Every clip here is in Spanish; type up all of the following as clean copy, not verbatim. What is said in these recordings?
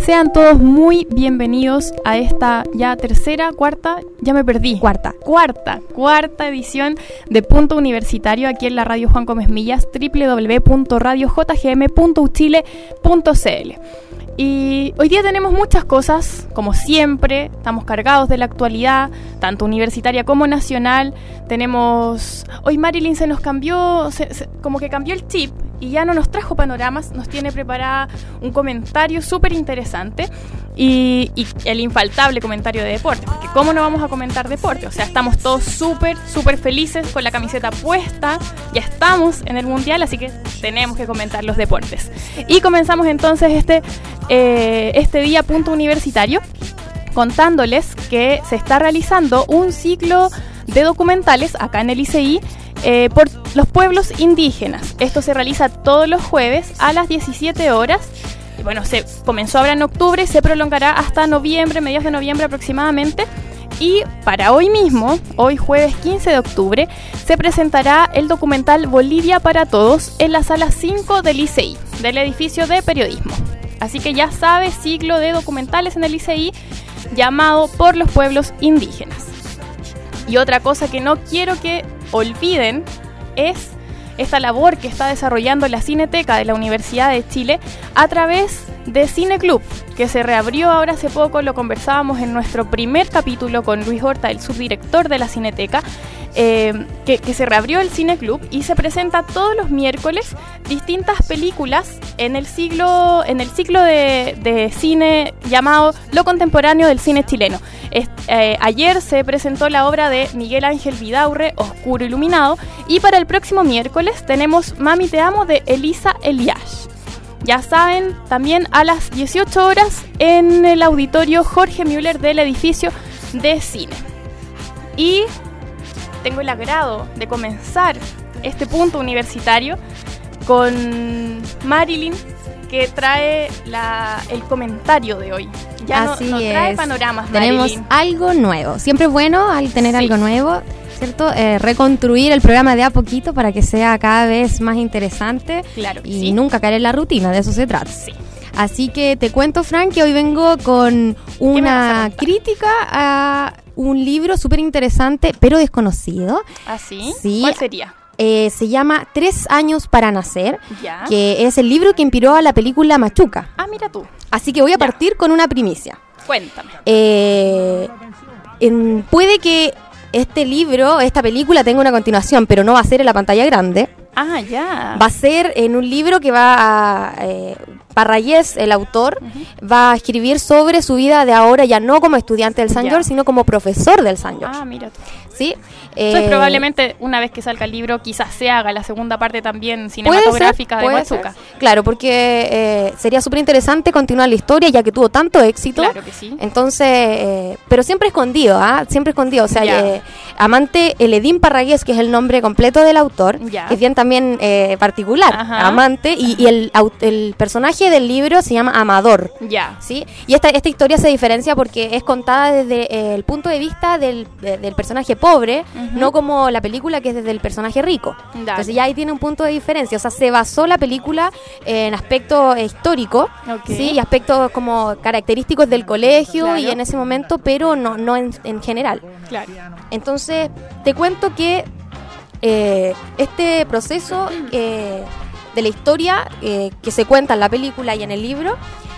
Sean todos muy bienvenidos a esta ya tercera, cuarta, ya me perdí. Cuarta edición de Punto Universitario aquí en la Radio Juan Gómez Millas, www.radiojgm.uchile.cl. Y hoy día tenemos muchas cosas, como siempre, estamos cargados de la actualidad, tanto universitaria como nacional. Hoy Marilyn se nos cambió, como que cambió el chip y ya no nos trajo panoramas, nos tiene preparada un comentario súper interesante y el infaltable comentario de deporte, porque ¿cómo no vamos a comentar deporte? O sea, estamos todos súper felices con la camiseta puesta, ya estamos en el Mundial, así que tenemos que comentar los deportes. Y comenzamos entonces este día Punto Universitario contándoles que se está realizando un ciclo de documentales acá en el ICI por los pueblos indígenas. Esto se realiza todos los jueves a las 17 horas. Bueno, se comenzó ahora en octubre, se prolongará hasta noviembre, mediados de noviembre aproximadamente. Y para hoy mismo, hoy jueves 15 de octubre, se presentará el documental Bolivia para Todos en la sala 5 del ICI, del edificio de periodismo. Así que ya sabe, ciclo de documentales en el ICI llamado por los pueblos indígenas. Y otra cosa que no quiero que olviden es esta labor que está desarrollando la Cineteca de la Universidad de Chile a través de Cineclub, que se reabrió ahora hace poco. Lo conversábamos en nuestro primer capítulo con Luis Horta, el subdirector de la Cineteca, que se reabrió el Cineclub y se presenta todos los miércoles distintas películas en el ciclo de cine llamado Lo Contemporáneo del Cine Chileno. Ayer se presentó la obra de Miguel Ángel Vidaurre, Oscuro Iluminado, y para el próximo miércoles tenemos Mami Te Amo de Elisa Eliash. Ya saben, también a las 18 horas en el auditorio Jorge Müller del edificio de cine. Y tengo el agrado de comenzar este punto universitario con Marilyn, que trae el comentario de hoy. Ya no trae panoramas, tenemos Marilyn. Algo nuevo. Siempre es bueno al tener algo nuevo, ¿cierto? Reconstruir el programa de a poquito para que sea cada vez más interesante. Claro que y sí. Nunca caer en la rutina, de eso se trata. Sí. Así que te cuento, Frank, que hoy vengo con una crítica a un libro súper interesante, pero desconocido. ¿Ah, sí? Sí. ¿Cuál sería? Se llama 3 años para nacer, Ya. que es el libro que inspiró a la película Machuca. Ah, mira tú. Así que voy a partir con una primicia. Cuéntame. Puede que esta película tenga una continuación, pero no va a ser en la pantalla grande. Ah, ya. Va a ser en un libro que va a... Parragués, el autor, va a escribir sobre su vida de ahora, ya no como estudiante del San George, sino como profesor del San George. Ah, mira tú. ¿Sí? Entonces probablemente una vez que salga el libro quizás se haga la segunda parte también cinematográfica de Machuca. Claro, porque sería súper interesante continuar la historia ya que tuvo tanto éxito. Claro que sí. Entonces, pero siempre escondido, siempre escondido. O sea, Amante Eledín Parragués, que es el nombre completo del autor, que es bien también particular. Ajá. Amante, y el personaje del libro se llama Amador. Ya. ¿Sí? Y esta historia se diferencia porque es contada desde el punto de vista del personaje pobre, no como la película que es desde el personaje rico. Dale. Entonces ya ahí tiene un punto de diferencia. O sea, se basó la película en aspectos históricos, ¿sí? Y aspectos como característicos del colegio y en ese momento, pero no en general. Claro. Entonces, te cuento que este proceso de la historia que se cuenta en la película y en el libro,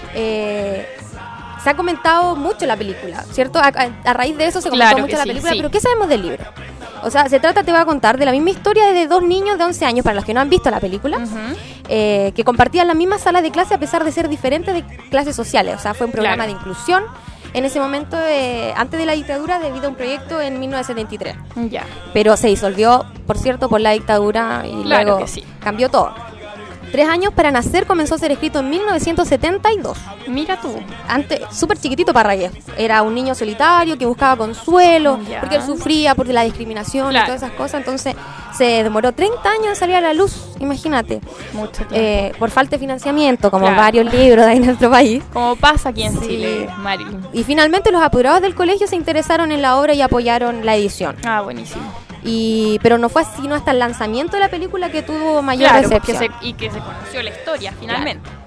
se ha comentado mucho la película, ¿cierto? A raíz de eso se comentó mucho la película, pero ¿qué sabemos del libro? O sea, te voy a contar de la misma historia de 2 niños de 11 años, para los que no han visto la película, que compartían la misma sala de clase a pesar de ser diferentes de clases sociales. O sea, fue un programa de inclusión en ese momento, antes de la dictadura, debido a un proyecto en 1973. Ya. Pero se disolvió, por cierto, por la dictadura y luego cambió todo. 3 años para nacer comenzó a ser escrito en 1972. Mira tú. Antes, súper chiquitito Parragués. Era un niño solitario que buscaba consuelo, porque él sufría por la discriminación y todas esas cosas. Entonces se demoró 30 años en salir a la luz, imagínate. Mucho tiempo. Por falta de financiamiento, como varios libros de nuestro país. Como pasa aquí en Chile, Marilyn. Y finalmente los apoderados del colegio se interesaron en la obra y apoyaron la edición. Ah, buenísimo. Pero no fue sino hasta el lanzamiento de la película que tuvo mayor recepción. Y que se conoció la historia finalmente.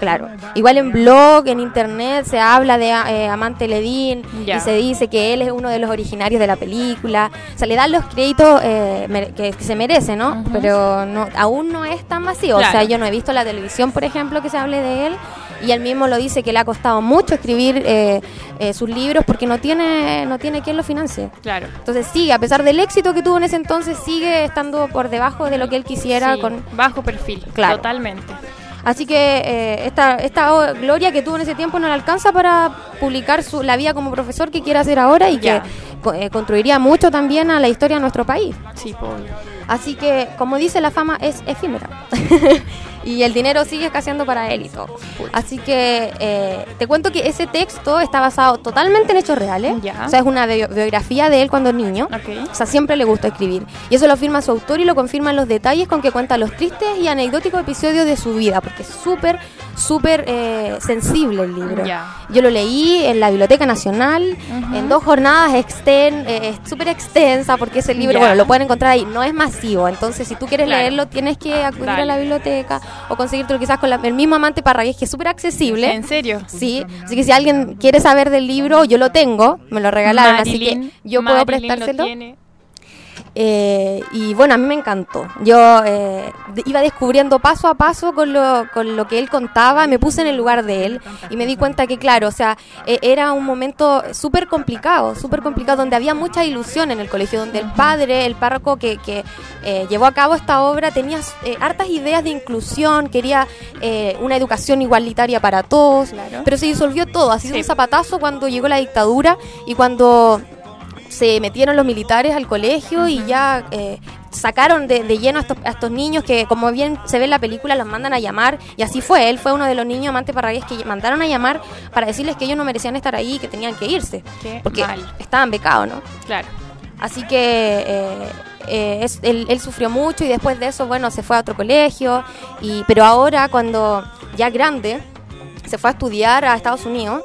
Claro. Igual en blog, en internet, se habla de Amante Ledín y se dice que él es uno de los originarios de la película. O sea, le dan los créditos que se merece, ¿no? Pero no, aún no es tan masivo. Claro. O sea, yo no he visto la televisión, por ejemplo, que se hable de él. Y él mismo lo dice que le ha costado mucho escribir sus libros porque no tiene quien lo financie. Claro. Entonces sí, a pesar del éxito que tuvo en ese entonces, sigue estando por debajo de lo que él quisiera. Sí, con bajo perfil, claro. Totalmente. Así que esta gloria que tuvo en ese tiempo no le alcanza para publicar la vida como profesor que quiere hacer ahora y que contribuiría mucho también a la historia de nuestro país. Sí, pobre. Así que, como dice, la fama es efímera. Y el dinero sigue escaseando para él y todo. Así que te cuento que ese texto está basado totalmente en hechos reales. O sea, es una biografía de él cuando niño. Okay. O sea, siempre le gustó escribir. Y eso lo firma su autor y lo confirman los detalles con que cuenta los tristes y anecdóticos episodios de su vida, porque es súper sensible el libro. Yo lo leí en la Biblioteca Nacional en 2 jornadas súper extensa, porque ese libro, bueno, lo pueden encontrar ahí, no es masivo, entonces si tú quieres leerlo tienes que acudir a la biblioteca o conseguirlo quizás con el mismo Amante Parragués, que es súper accesible. ¿En serio? Sí, así que si alguien quiere saber del libro, yo lo tengo, me lo regalaron, así que yo puedo prestárselo. Y bueno, a mí me encantó. Yo iba descubriendo paso a paso con lo que él contaba, me puse en el lugar de él y me di cuenta que, claro, o sea, era un momento súper complicado, donde había mucha ilusión en el colegio, donde el padre, el párroco que llevó a cabo esta obra, tenía hartas ideas de inclusión, quería una educación igualitaria para todos, pero se disolvió todo, ha sido un zapatazo cuando llegó la dictadura y cuando se metieron los militares al colegio y ya sacaron de lleno a estos niños que, como bien se ve en la película, los mandan a llamar, y así fue. Él fue uno de los niños Amante Parragués que mandaron a llamar para decirles que ellos no merecían estar ahí, que tenían que irse, porque estaban becados, ¿no? Claro. Así que él sufrió mucho y después de eso, bueno, se fue a otro colegio, pero ahora, cuando ya grande, se fue a estudiar a Estados Unidos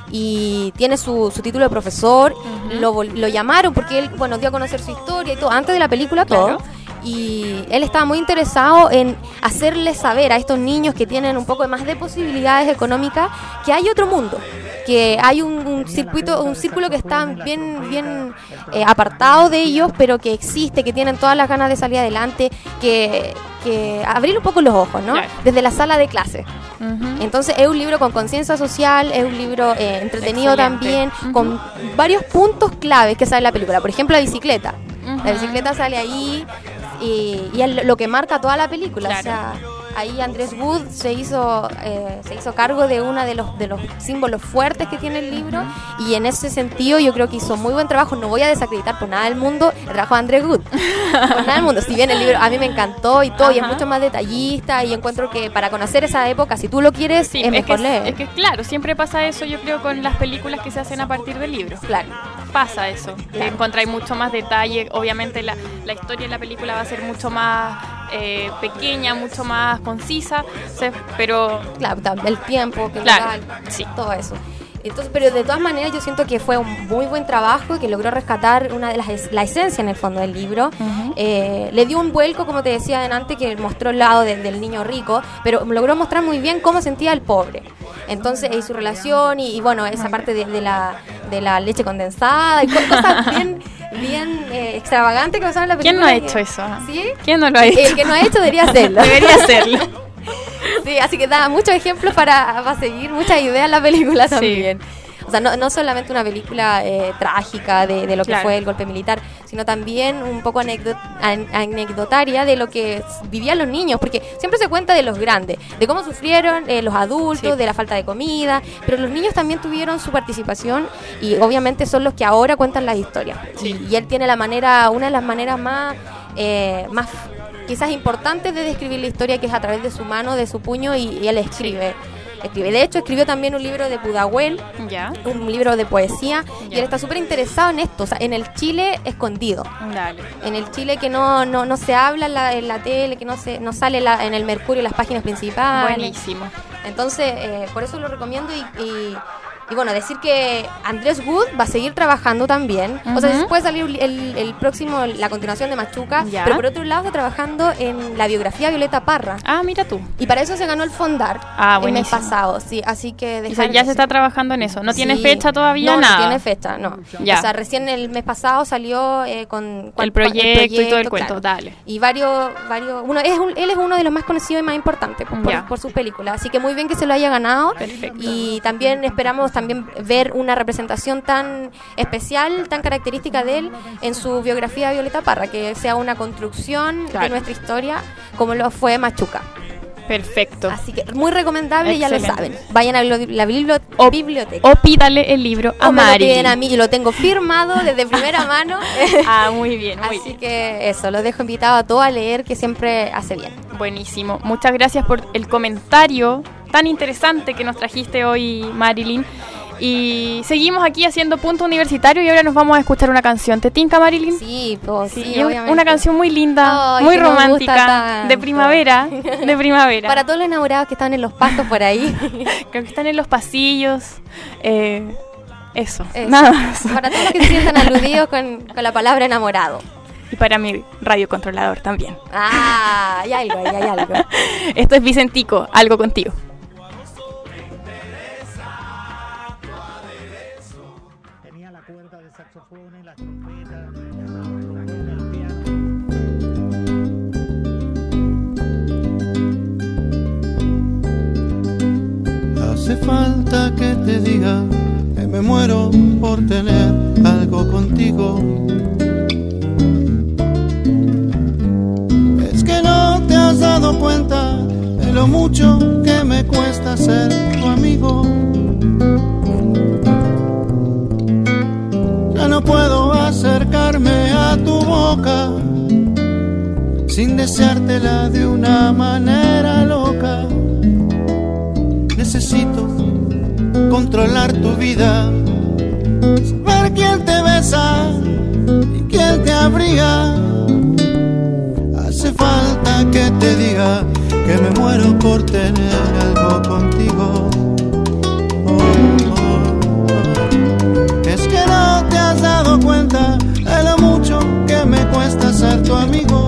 y tiene su título de profesor. Lo llamaron porque él, bueno, dio a conocer su historia y todo, antes de la película, todo. Y él estaba muy interesado en hacerles saber a estos niños que tienen un poco más de posibilidades económicas que hay otro mundo, que hay un círculo que está bien apartado de ellos, pero que existe, que tienen todas las ganas de salir adelante, que abrir un poco los ojos, ¿no? Desde la sala de clase. Entonces es un libro con conciencia social, es un libro entretenido también, con varios puntos claves que sale en la película. Por ejemplo, la bicicleta. La bicicleta sale ahí y es lo que marca toda la película. O sea, ahí Andrés Wood se hizo cargo de uno de los símbolos fuertes que tiene el libro, y en ese sentido yo creo que hizo muy buen trabajo. No voy a desacreditar por nada del mundo el trabajo de Andrés Wood, por nada del mundo. Si bien el libro a mí me encantó y todo, y es mucho más detallista, y encuentro que para conocer esa época, si tú lo quieres, es mejor leer. Es que claro, siempre pasa eso, yo creo, con las películas que se hacen a partir del libro. Claro. Pasa eso, encontráis mucho más detalle. Obviamente la historia de la película va a ser mucho más pequeña, mucho más concisa, pero claro, el tiempo que todo eso. Entonces, pero de todas maneras yo siento que fue un muy buen trabajo, que logró rescatar una de la esencia en el fondo del libro. Le dio un vuelco, como te decía antes, que mostró el lado del niño rico, pero logró mostrar muy bien cómo sentía el pobre. Entonces, y su relación, y bueno, esa parte de la leche condensada y cosas bien extravagantes que pasaron en la película. ¿Quién no ha hecho eso? ¿Sí? ¿Quién no lo ha hecho? El que no ha hecho debería hacerlo. Debería hacerlo. Sí, así que da muchos ejemplos para seguir, muchas ideas en la película también. O sea, no solamente una película trágica de lo que fue el golpe militar, sino también un poco anecdotaria de lo que vivían los niños, porque siempre se cuenta de los grandes, de cómo sufrieron los adultos, de la falta de comida, pero los niños también tuvieron su participación, y obviamente son los que ahora cuentan las historias. Y él tiene una de las maneras más quizás importantes de describir la historia, que es a través de su mano, de su puño, y él escribe. De hecho, escribió también un libro de Pudahuel, un libro de poesía, y él está súper interesado en esto, o sea, en el Chile escondido. En el Chile que no se habla en la tele, que no sale en el Mercurio, en las páginas principales. Buenísimo. Entonces, por eso lo recomiendo, Y bueno, decir que Andrés Wood va a seguir trabajando también. O sea, después salir el próximo, la continuación de Machuca. Ya. Pero por otro lado está trabajando en la biografía de Violeta Parra. Ah, mira tú. Y para eso se ganó el Fondar el mes pasado. Sí, así que o sea, ya se está trabajando en eso. ¿No tiene fecha todavía? No tiene fecha, no. Ya. O sea, recién el mes pasado salió con el proyecto y todo el cuento, dale. Y varios él es uno de los más conocidos y más importantes por sus películas. Así que muy bien que se lo haya ganado. Perfecto. Y también esperamos ver una representación tan especial, tan característica de él en su biografía de Violeta Parra, que sea una construcción de nuestra historia como lo fue Machuca. Perfecto. Así que muy recomendable. Excelente. Ya lo saben. Vayan a la biblioteca. O pídale el libro a Marilyn. Me lo piden a mí y lo tengo firmado desde primera mano. Muy bien. Así que eso, lo dejo invitado a todos a leer, que siempre hace bien. Buenísimo. Muchas gracias por el comentario tan interesante que nos trajiste hoy, Marilyn. Y seguimos aquí haciendo Punto Universitario y ahora nos vamos a escuchar una canción. ¿Te tinca, Marilyn? Sí, obviamente. Una canción muy linda, muy romántica, de primavera, Para todos los enamorados que están en los pastos por ahí. Que están en los pasillos. Eso, nada más. Para todos los que se sientan aludidos con la palabra enamorado. Y para mi radiocontrolador también. Hay algo. Esto es Vicentico, Algo Contigo. Hace falta que te diga que me muero por tener algo contigo. Es que no te has dado cuenta de lo mucho que me cuesta ser tu amigo. Ya no puedo acercarme a tu boca sin deseártela de una manera loca. Necesito controlar tu vida, saber quién te besa y quién te abriga. Hace falta que te diga que me muero por tener algo contigo. Es que no te has dado cuenta de lo mucho que me cuesta ser tu amigo.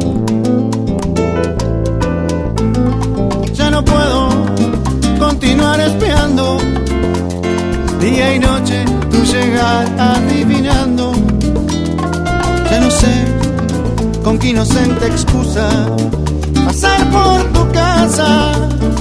Ya no puedo continuar espiando día y noche tu llegar adivinando. Ya no sé con qué inocente excusa pasar por tu casa.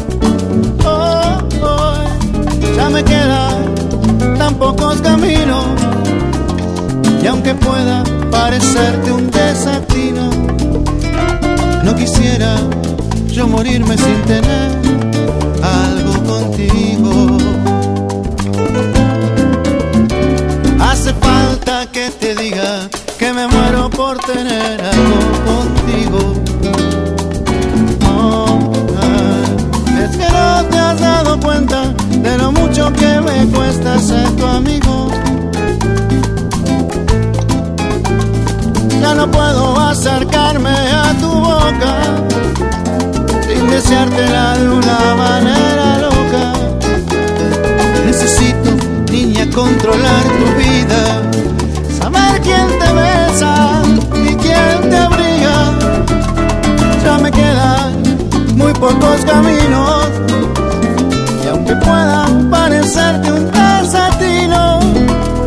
Ya me quedan tan pocos caminos y aunque pueda parecerte un desatino, no quisiera yo morirme sin tener algo contigo. Hace falta que te diga que me muero por tener algo contigo. Es que no te has dado cuenta de lo mucho que me cuesta ser tu amigo. Ya no puedo acercarme a tu boca sin deseártela de una manera loca. Necesito, niña, controlar tu vida, saber quién te besa y quién te abriga. Ya me quedan muy pocos caminos y aunque puedan parecerte un desatino,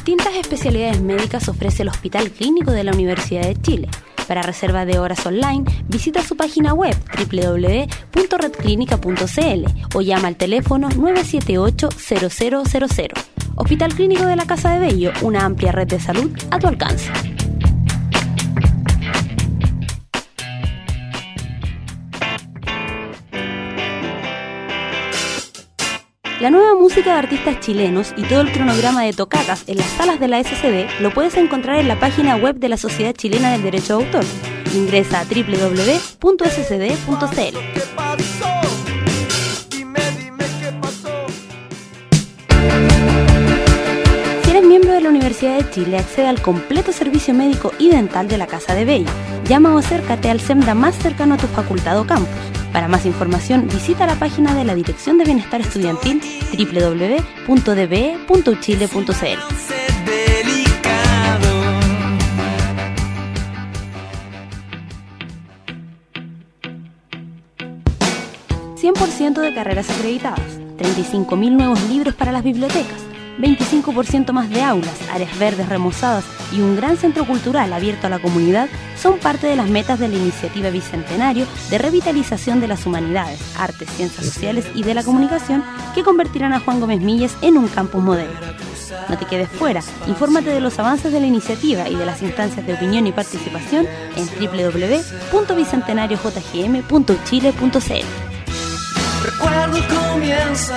Distintas especialidades médicas ofrece el Hospital Clínico de la Universidad de Chile. Para reserva de horas online, visita su página web www.redclinica.cl o llama al teléfono 978-0000. Hospital Clínico de la Casa de Bello, una amplia red de salud a tu alcance. La nueva música de artistas chilenos y todo el cronograma de tocatas en las salas de la SCD lo puedes encontrar en la página web de la Sociedad Chilena del Derecho de Autor. Ingresa a www.scd.cl. Si eres miembro de la Universidad de Chile, accede al completo servicio médico y dental de la Casa de Bello. Llama o acércate al SEMDA más cercano a tu facultad o campus. Para más información, visita la página de la Dirección de Bienestar Estudiantil www.dbe.uchile.cl. 100% de carreras acreditadas, 35.000 nuevos libros para las bibliotecas, 25% más de aulas, áreas verdes remozadas y un gran centro cultural abierto a la comunidad son parte de las metas de la iniciativa Bicentenario de revitalización de las humanidades, artes, ciencias sociales y de la comunicación que convertirán a Juan Gómez Milles en un campus modelo. No te quedes fuera, infórmate de los avances de la iniciativa y de las instancias de opinión y participación en www.bicentenariojgm.chile.cl. Recuerdo comienza.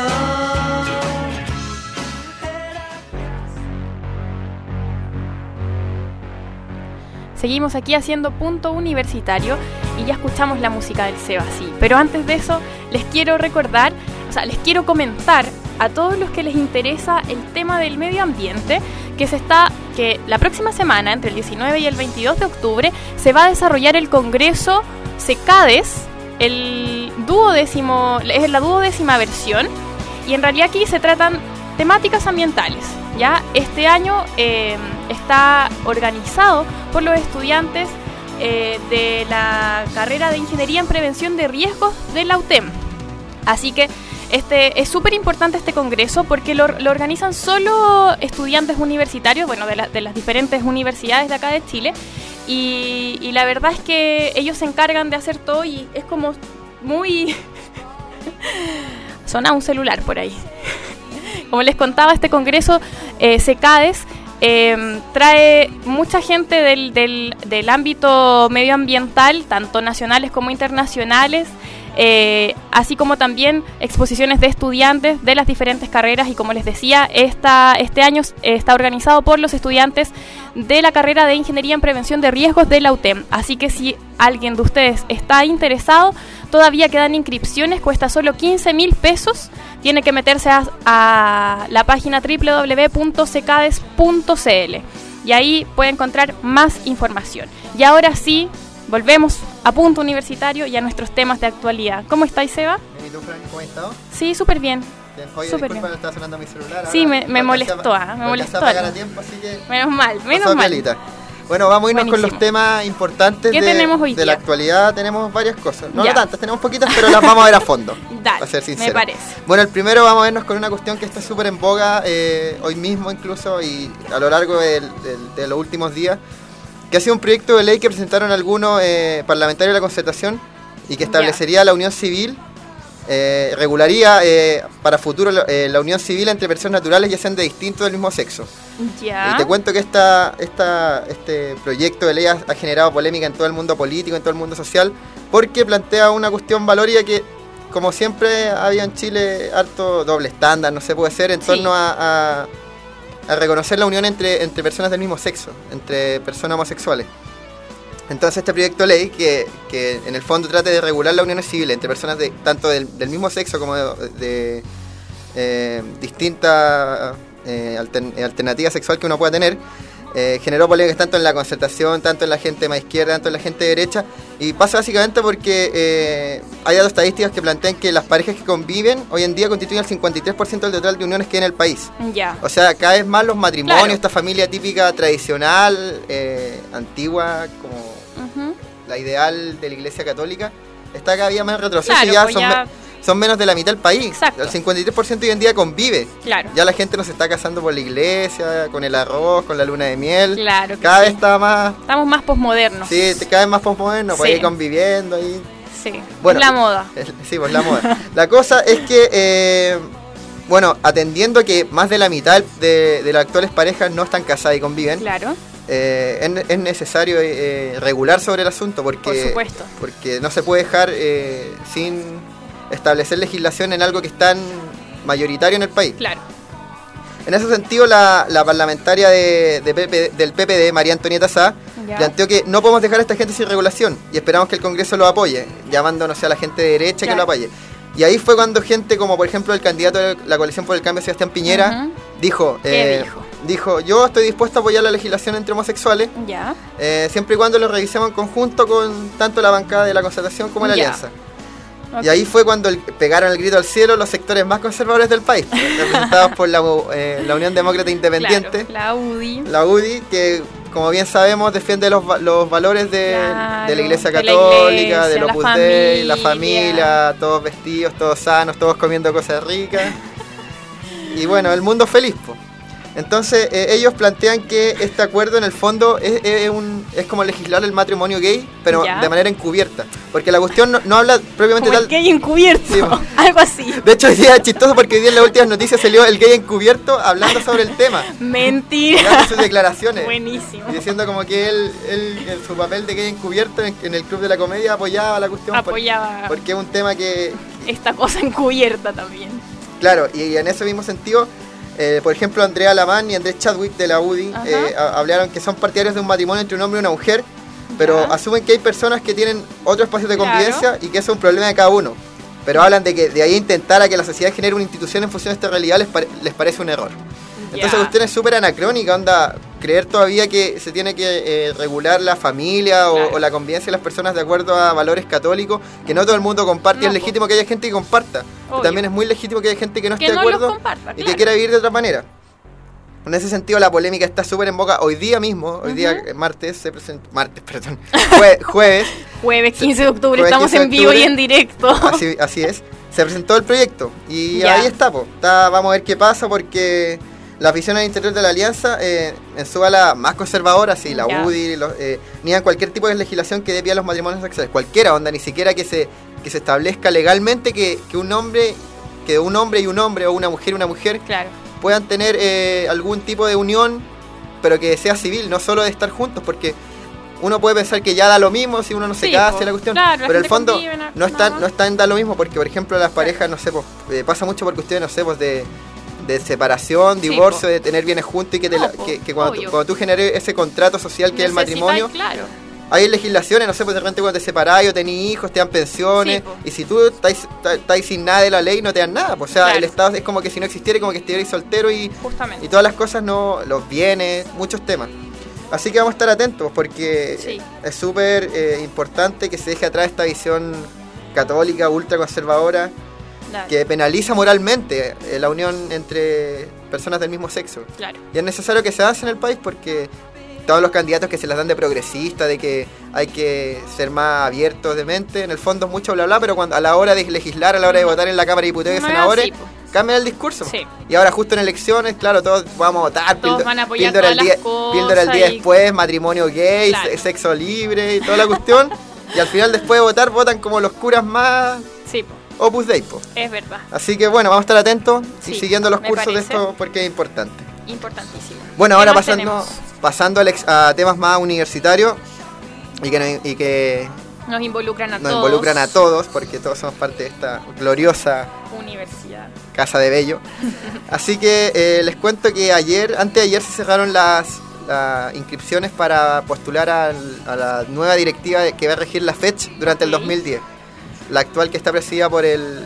Seguimos aquí haciendo Punto Universitario y ya escuchamos la música del Seba, sí. Pero antes de eso, les quiero comentar a todos los que les interesa el tema del medio ambiente que la próxima semana, entre el 19 y el 22 de octubre, se va a desarrollar el Congreso CECADES, es la 12ª versión, y en realidad aquí se tratan temáticas ambientales. Ya este año está organizado por los estudiantes de la carrera de Ingeniería en Prevención de Riesgos de la UTEM. Así que es súper importante este congreso porque lo organizan solo estudiantes universitarios, bueno, de las diferentes universidades de acá de Chile, y la verdad es que ellos se encargan de hacer todo y es como muy... Suena un celular por ahí. Como les contaba, este congreso CECADES trae mucha gente del ámbito medioambiental, tanto nacionales como internacionales, así como también exposiciones de estudiantes de las diferentes carreras, y como les decía, este año está organizado por los estudiantes de la carrera de Ingeniería en Prevención de Riesgos de la UTEM. Así que si alguien de ustedes está interesado, todavía quedan inscripciones, cuesta solo 15.000 pesos. Tiene que meterse a la página www.cecades.cl y ahí puede encontrar más información. Y ahora sí, volvemos a Punto Universitario y a nuestros temas de actualidad. ¿Cómo estáis, Seba? ¿Y tú, Fran, cómo has estado? Sí, súper bien. Oye, súper disculpa, bien. estaba sonando mi celular. Sí, me molestó. Me molestó. A tiempo, así que menos mal. Pelita. Bueno, vamos a irnos con los temas importantes de la actualidad. Tenemos varias cosas, no tantas, tenemos poquitas, pero las vamos a ver a fondo. Dale, para ser sincero. Me parece. Bueno, el primero vamos a vernos con una cuestión que está súper en boga hoy mismo incluso y a lo largo de los últimos días, que ha sido un proyecto de ley que presentaron algunos parlamentarios de la Concertación y que establecería la unión civil, regularía para futuro la unión civil entre personas naturales ya sean de distinto del mismo sexo. Y te cuento que este proyecto de ley ha generado polémica en todo el mundo político, en todo el mundo social, porque plantea una cuestión valoria que, como siempre había en Chile, harto doble estándar, no se puede ser en torno a reconocer la unión entre personas del mismo sexo, entre personas homosexuales. Entonces este proyecto de ley, que en el fondo trata de regular la unión civil entre personas tanto del mismo sexo como de distinta alternativa sexual que uno pueda tener, generó polémicas tanto en la Concertación, tanto en la gente más izquierda, tanto en la gente de derecha, y pasa básicamente porque hay datos estadísticas que plantean que las parejas que conviven hoy en día constituyen el 53% del total de uniones que hay en el país. O sea, cada vez más los matrimonios, esta familia típica tradicional, antigua, como la ideal de la Iglesia Católica, está cada día más en retroceso, y ya son menos de la mitad del país. Exacto. El 53% hoy en día convive. Claro. Ya la gente no se está casando por la iglesia, con el arroz, con la luna de miel. Claro que cada sí. vez está más... Estamos más posmodernos. Sí, cada vez más posmoderno, pues Sí. ahí conviviendo ahí. Sí, Bueno, es la moda. Sí, pues la moda. La cosa es que, bueno, atendiendo a que más de la mitad de las actuales parejas no están casadas y conviven, Claro, es necesario regular sobre el asunto porque, por supuesto. porque no se puede dejar sin establecer legislación en algo que es tan mayoritario en el país. Claro. En ese sentido, la parlamentaria del PPD, María Antonieta Sá, Ya. planteó que no podemos dejar a esta gente sin regulación y esperamos que el Congreso lo apoye, llamándonos a la gente de derecha que Claro. lo apoye. Y ahí fue cuando gente como, por ejemplo, el candidato de la Coalición por el Cambio, Sebastián Piñera, Ujú. dijo, ¿Qué dijo? dijo, yo estoy dispuesto a apoyar la legislación entre homosexuales, Ya. siempre y cuando lo revisemos en conjunto con tanto la bancada de la Concertación como la Ya. Alianza. Ok. Y ahí fue cuando pegaron el grito al cielo los sectores más conservadores del país, representados por la Unión Demócrata Independiente, Claro, la UDI. la UDI, que como bien sabemos defiende los valores Claro, de la Iglesia de la Católica, iglesia, del la Opus Dei, la familia. familia, todos vestidos, todos sanos, todos comiendo cosas ricas. Y bueno, el mundo feliz, po. Entonces ellos plantean que este acuerdo en el fondo es como legislar el matrimonio gay, pero Ya. de manera encubierta. Porque la cuestión no habla propiamente Como el tal... gay encubierto. Sí, po. Algo así. De hecho, hoy día es chistoso porque hoy día en las últimas noticias salió el gay encubierto hablando sobre el tema. Mentira. Dando sus declaraciones. Buenísimo. Y diciendo como que él en su papel de gay encubierto en el Club de la Comedia apoyaba la cuestión. Apoyaba Porque es un tema que, esta cosa encubierta también. claro, y en ese mismo sentido, por ejemplo, Andrea Lamán y Andrés Chadwick de la UDI hablaron que son partidarios de un matrimonio entre un hombre y una mujer, pero Ya. asumen que hay personas que tienen otro espacio de Claro. convivencia y que eso es un problema de cada uno. Pero hablan de que de ahí intentar a que la sociedad genere una institución en función de esta realidad les parece un error. Entonces Ya. la cuestión es súper anacrónica, onda, creer todavía que se tiene que regular la familia Claro. o la convivencia de las personas de acuerdo a valores católicos, que no todo el mundo comparte, y No, es legítimo que haya gente que comparta. Y Obvio. también es muy legítimo que haya gente que no Que esté de no los acuerdo comparta, y que claro. quiera vivir de otra manera. En ese sentido la polémica está súper en boca. Hoy día mismo, hoy día martes se presentó, jueves, Jueves 15 de octubre, Jueves estamos 15 de en vivo y octubre. en directo. así es, se presentó el proyecto y Ya. ahí está, vamos a ver qué pasa porque la visión al interior de la alianza en su ala más conservadora, sí, la Ya. UDI, niegan cualquier tipo de legislación que dé pie a los matrimonios sexuales, cualquiera onda, ni siquiera que se establezca legalmente que un hombre y un hombre o una mujer y una mujer Claro. puedan tener algún tipo de unión, pero que sea civil, no solo de estar juntos, porque uno puede pensar que ya da lo mismo si uno no se Sí, casa, po. la cuestión, Claro, la pero en el gente fondo convive, no no. está en da lo mismo, porque por ejemplo las parejas, no sé, pasa mucho por cuestiones, no sé, de separación, Sí, divorcio, po. de tener bienes juntos y que, No, po, que cuando, obvio. cuando tú generes ese contrato social que es el matrimonio, Claro. hay legislaciones, no sé, pues de repente cuando te separás o tenés hijos, te dan pensiones, Sí, po. y si tú estás sin nada de la ley, no te dan nada, pues, o sea, Claro. el Estado es como que si no existiera, como que estuvierais soltero y Justamente. todas las cosas, no, los bienes, muchos temas. Así que vamos a estar atentos porque Sí. es súper importante que se deje atrás esta visión católica, ultraconservadora, Claro. que penaliza moralmente la unión entre personas del mismo sexo. Claro. Y es necesario que se avance en el país porque todos los candidatos que se las dan de progresista, de que hay que ser más abiertos de mente, en el fondo es mucho bla bla, pero cuando a la hora de legislar, a la hora de votar en la Cámara de Diputados y No es Senadores, así, po. cambian el discurso. Sí. Y ahora justo en elecciones, claro, todos vamos a votar, Todos van a apoyar píldora todas el día, las cosas píldora el día y- después, matrimonio gay, Claro. sexo libre y toda la cuestión. Y al final después de votar, votan como los curas más Sí, po. Opus Dei, po. Es verdad. Así que bueno, vamos a estar atentos y Sí, siguiendo los me cursos de parece. esto porque es importante. Importantísimo. Bueno, ¿Qué ahora más pasando a temas más universitarios y que Nos involucran a nos todos. involucran a todos, porque todos somos parte de esta gloriosa Universidad. Casa de Bello. Así que les cuento que antes de ayer se cerraron las inscripciones para postular a la nueva directiva que va a regir la FECH durante el 2010. La actual, que está presidida por el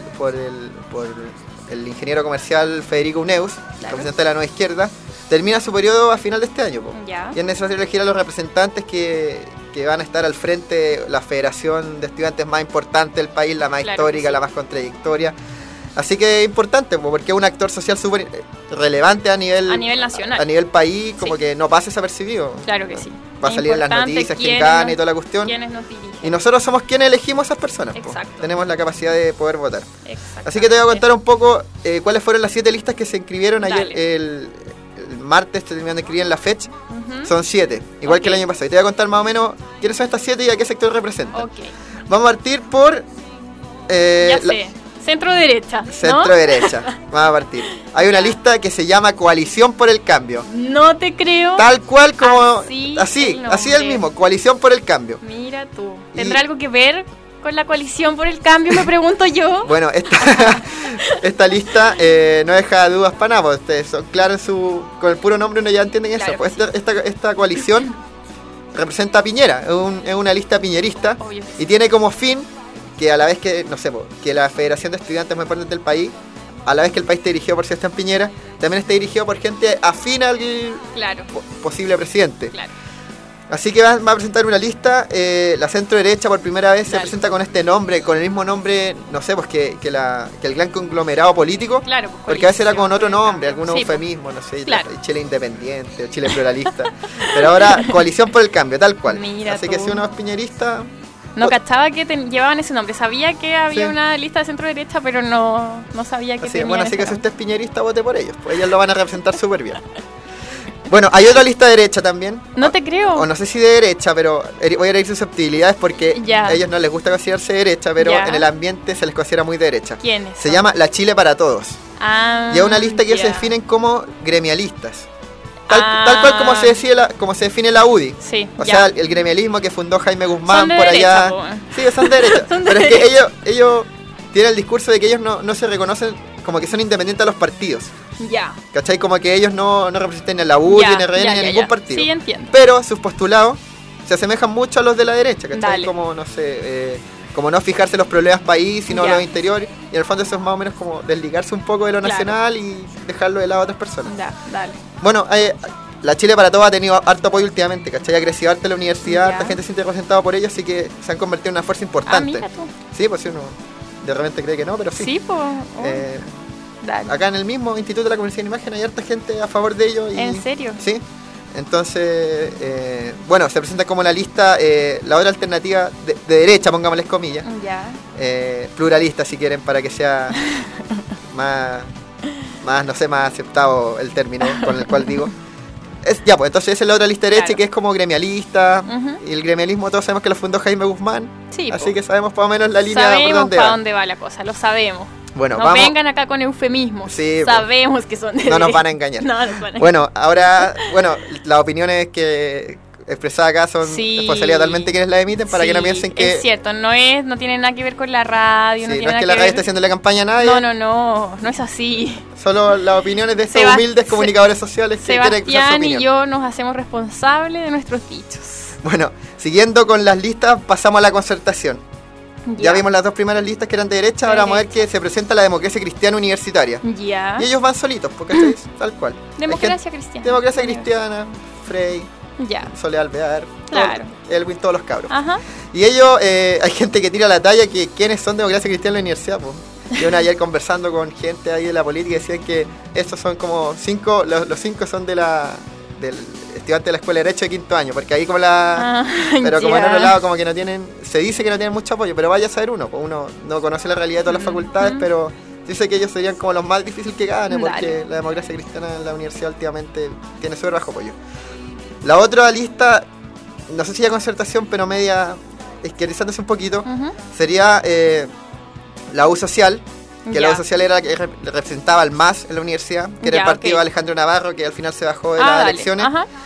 ingeniero comercial Federico Uneus, representante de la Nueva Izquierda, termina su periodo a final de este año. Ya. Y es necesario elegir a los representantes que van a estar al frente de la federación de estudiantes más importante del país, la más Claro histórica, que sí. la más contradictoria. Así que es importante, porque es un actor social súper relevante a nivel nacional. a nivel país, como Sí. que no pase desapercibido. Claro que sí. Va a Es salir en las importante noticias quién quiénes gana y nos- toda la cuestión. Quienes nos dirigen. Y nosotros somos quienes elegimos a esas personas. Exacto. Tenemos la capacidad de poder votar. Exacto. Así que te voy a contar un poco cuáles fueron las 7 listas que se inscribieron ayer. Dale. El martes se terminaron de escribir en la fecha. Son 7, igual que el año pasado. Y te voy a contar más o menos quiénes son estas 7 y a qué sector representan. Ok. Vamos a partir por... Ya sé. Centro-derecha, ¿no? Centro-derecha. Vamos a partir. Hay una lista que se llama Coalición por el Cambio. No te creo. Tal cual como... Así el mismo. Coalición por el Cambio. Mira tú. ¿Tendrá algo que ver con la Coalición por el Cambio, me pregunto yo? Bueno, esta lista no deja dudas para nada. Pues, ustedes son claros con el puro nombre uno ya entienden claro, eso. Pues esta coalición representa a Piñera. Es una lista piñerista. Obvio. Y tiene como fin que a la vez que, no sé, que la Federación de Estudiantes más importante del país, a la vez que el país esté dirigido por Sebastián Piñera, también está dirigido por gente afín al posible presidente. Claro. Así que va a presentar una lista. La centro derecha por primera vez se presenta con este nombre, con el mismo nombre, no sé, pues que el gran conglomerado político. Claro, pues, porque a veces era con otro nombre, algún sí, eufemismo, no sé, claro. Chile Independiente o Chile Pluralista. Pero ahora Coalición por el Cambio, tal cual. Mira así tú. que si uno es piñerista... No cachaba que llevaban ese nombre. Sabía que había una lista de centro-derecha, pero no sabía que tenía bueno, así ese que si nombre. usted es piñerista, vote por ellos. Pues ellos lo van a representar súper bien. Bueno, hay otra lista de derecha también. No te creo. O no sé si de derecha, pero voy a herir susceptibilidades porque a ellos no les gusta considerarse derecha, pero en el ambiente se les considera muy de derecha. ¿Quiénes? Se llama La Chile para Todos. Y es una lista que ellos se ya. definen como gremialistas. Tal cual como se define la UDI. Sí, o sea, el gremialismo que fundó Jaime Guzmán son de por derecha, allá. Po. Sí, son de derecha. Son de pero derecha. Es que ellos tienen el discurso de que ellos no se reconocen como que son independientes a los partidos. Ya. ¿Cachai? Como que ellos no representan ni a la UDI, ni a RN, ni a ningún partido. Sí, entiendo. Pero sus postulados se asemejan mucho a los de la derecha, ¿cachai? Dale. Como, no sé, como no fijarse en los problemas país, sino en los interiores. Y en el fondo eso es más o menos como desligarse un poco de lo nacional y dejarlo de lado a otras personas. Ya, dale. Bueno, la Chile para Todos ha tenido harto apoyo últimamente, ¿cachai? Ha crecido harto la universidad, harta gente se siente representada por ellos, así que se han convertido en una fuerza importante. Mira tú. Sí, pues si uno de repente cree que no, pero sí. Sí, pues. Dale. Acá en el mismo Instituto de la Comunicación e Imagen hay harta gente a favor de ellos. ¿En serio? Sí. Entonces, bueno, se presenta como la lista, la otra alternativa de derecha, pongámosles comillas. Ya. Pluralista, si quieren, para que sea más, no sé, más aceptado el término con el cual digo. Pues entonces esa es la otra lista derecha, que es como gremialista. Y el gremialismo todos sabemos que lo fundó Jaime Guzmán. Sí, así que sabemos más o menos la línea sabemos por dónde para va. dónde va la cosa, lo sabemos. Bueno, no vamos. vengan acá con eufemismos. Sí, sabemos que son de no nos derecha. van a engañar. No nos van a engañar. Bueno, ahora, las opiniones que expresadas acá son responsabilidad totalmente de quienes la emiten, para que no piensen que... Es cierto, no tiene nada que ver con la radio. no tiene es nada que la ver... radio esté haciendo la campaña a nadie. No es así. Solo las opiniones de estos humildes comunicadores sociales que quieren expresar su Sebastián opinión. y yo nos hacemos responsables de nuestros dichos. Bueno, siguiendo con las listas, pasamos a la concertación. Ya vimos las dos primeras listas que eran de derecha, ahora vamos a ver que se presenta la democracia cristiana universitaria. Ya. Y ellos van solitos, porque tal cual. Democracia cristiana. Democracia cristiana, Frey, Soledad Alvear, claro. Elwin, todos los cabros. Ajá. Y ellos, hay gente que tira la talla que quiénes son democracia cristiana en la universidad, pues. Yo ayer conversando con gente ahí de la política decían que estos son como 5, los 5 son del estudiante de la escuela de Derecho de quinto año, porque ahí como pero como en otro lado como que no tienen, se dice que no tienen mucho apoyo, pero vaya a saber uno, pues uno no conoce la realidad de todas las facultades, pero dice que ellos serían como los más difíciles que ganen, porque la democracia cristiana en la universidad últimamente tiene súper bajo apoyo. La otra lista, no sé si ya concertación, pero media izquierdizándose un poquito, sería la U Social, que la U Social era la que representaba al MAS en la universidad, que era el partido de Alejandro Navarro, que al final se bajó de las elecciones.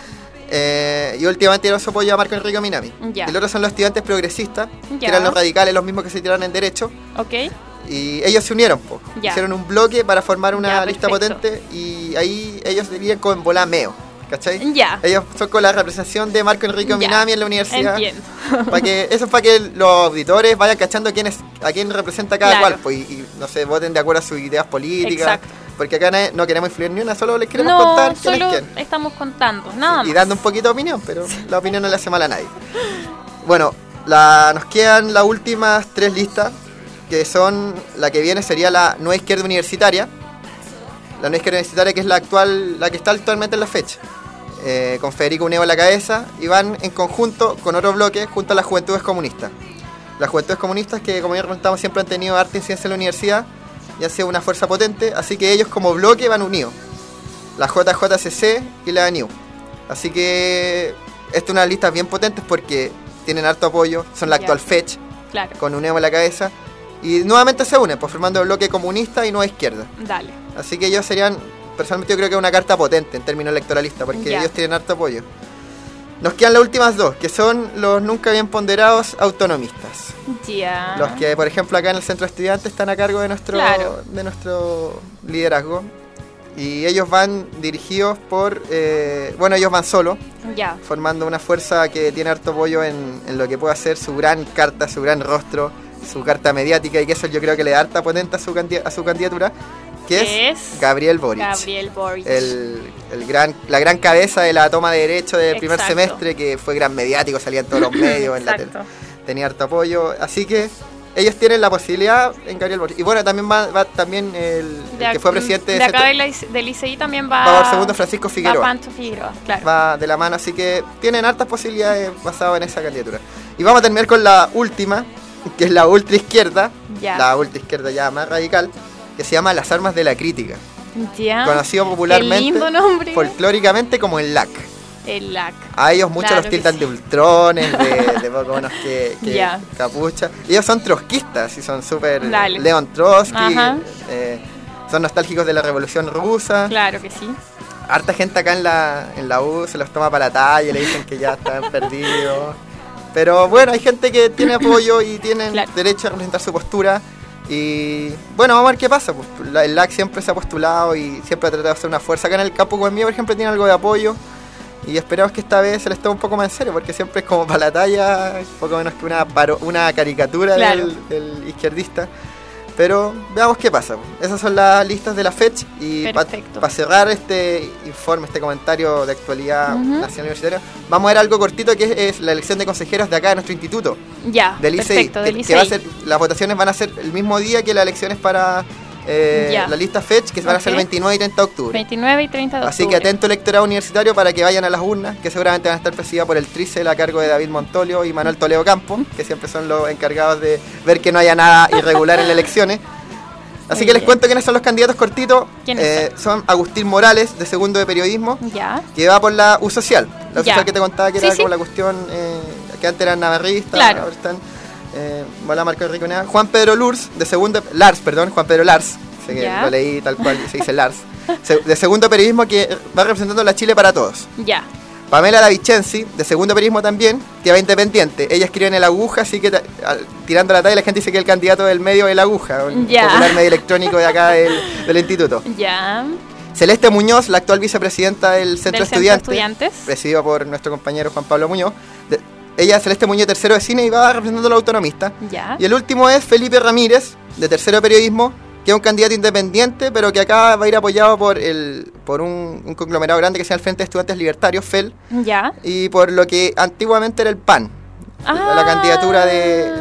Y últimamente dieron su apoyo a Marco Enrique Minami. Y el otro son los estudiantes progresistas, que eran los radicales, los mismos que se tiraron en Derecho. Y ellos se unieron, hicieron un bloque para formar una lista potente, y ahí ellos dirían como en bola meo, ¿cachai? Ellos son con la representación de Marco Enrique Minami en la universidad. Entiendo. Eso es para que los auditores vayan cachando a quién representa cada cual, pues, y no sé, voten de acuerdo a sus ideas políticas. Exacto. Porque acá no queremos influir ni una, solo les queremos contar quién solo es quién. estamos contando, nada más. Y dando un poquito de opinión, pero la opinión no le hace mal a nadie. Bueno, nos quedan las últimas 3 listas, que son, la que viene sería la Nueva Izquierda Universitaria. La Nueva Izquierda Universitaria, que es la que está actualmente en la fecha. con Federico Uneo a la cabeza, y van en conjunto con otro bloque junto a las Juventudes Comunistas. Las Juventudes Comunistas, que como ya comentamos, siempre han tenido arte y ciencia en la universidad y han sido una fuerza potente, así que ellos como bloque van unidos. La JJCC y la ANIU. Así que esta es una lista bien potentes porque tienen harto apoyo, son la actual FECH, claro, con Uneo a la cabeza. Y nuevamente se unen, pues formando el bloque comunista y Nueva Izquierda. Dale. Así que ellos serían, personalmente yo creo que es una carta potente en términos electoralistas, porque ellos tienen harto apoyo. Nos quedan las últimas dos, que son los nunca bien ponderados autonomistas. Los que, por ejemplo, acá en el Centro de Estudiantes están a cargo de nuestro liderazgo. Y ellos van dirigidos por... ellos van solos, formando una fuerza que tiene harto apoyo en lo que puede hacer su gran carta, su gran rostro, su carta mediática, y que eso yo creo que le da harta potente a su candidatura, que es Gabriel Boric. La gran cabeza de la toma de derecho del primer semestre, que fue gran mediático, salía en todos los medios, en la tele. Tenía harto apoyo, así que ellos tienen la posibilidad en Gabriel Boric. Y bueno, también va también el que fue presidente de acá del ICI también va por segundo Francisco Figueroa. Va Pancho Figueroa, claro. Va de la mano, así que tienen hartas posibilidades basadas en esa candidatura. Y vamos a terminar con la última, que es la ultraizquierda, la ultraizquierda ya más radical, que se llama Las Armas de la Crítica. Conocido popularmente, folclóricamente, como el LAC. El LAC. A ellos muchos los tildan de ultrones, de poco menos que capucha. Ellos son trotskistas y son súper León Trotsky. Son nostálgicos de la Revolución Rusa. Claro que sí. Harta gente acá en la U se los toma para la talla y le dicen que ya están perdidos. Pero bueno, hay gente que tiene apoyo y tienen derecho a representar su postura. Y bueno, vamos a ver qué pasa. Pues el LAC siempre se ha postulado y siempre ha tratado de hacer una fuerza. Acá en el campo con mío, por ejemplo, tiene algo de apoyo. Y esperamos que esta vez se les tome un poco más en serio, porque siempre es como para la talla, poco menos que una caricatura del izquierdista. Pero veamos qué pasa. Esas son las listas de la FECH. Y para cerrar este informe, este comentario de actualidad nacional universitaria, vamos a ver algo cortito, que es la elección de consejeros de acá de nuestro instituto. Del ICI, que va a ser, las votaciones van a ser el mismo día que las elecciones para la lista FECH, que van a ser el 29 y 30 de octubre. 29 y 30 de octubre. Así que atento electorado universitario para que vayan a las urnas, que seguramente van a estar presididas por el Tricel a cargo de David Montolio y Manuel Toledo Campo, que siempre son los encargados de ver que no haya nada irregular en las elecciones. Así que les cuento quiénes son los candidatos cortitos. Son Agustín Morales, de segundo de periodismo, que va por la U Social. La U Social que te contaba que era como la cuestión que antes eran navarristas, ahora están... Marco Enrique Unea. Juan Pedro Lars, Juan Pedro Lars, sé que lo leí tal cual, se dice Lars, de segundo periodismo, que va representando la Chile para Todos. Pamela Davicenzi, de segundo periodismo también, que va independiente. Ella escribe en El Aguja, así que tirando la talla la gente dice que el candidato del medio es El Aguja, un popular medio electrónico de acá del instituto. Celeste Muñoz, la actual vicepresidenta del Centro de Estudiantes, presidido por nuestro compañero Juan Pablo Muñoz. Ella es Celeste Muñoz, tercero de cine, y va representando a los autonomistas. Y el último es Felipe Ramírez, de tercero de periodismo, que es un candidato independiente, pero que acá va a ir apoyado por un conglomerado grande que se llama el Frente de Estudiantes Libertarios, FEL, y por lo que antiguamente era el PAN. La candidatura de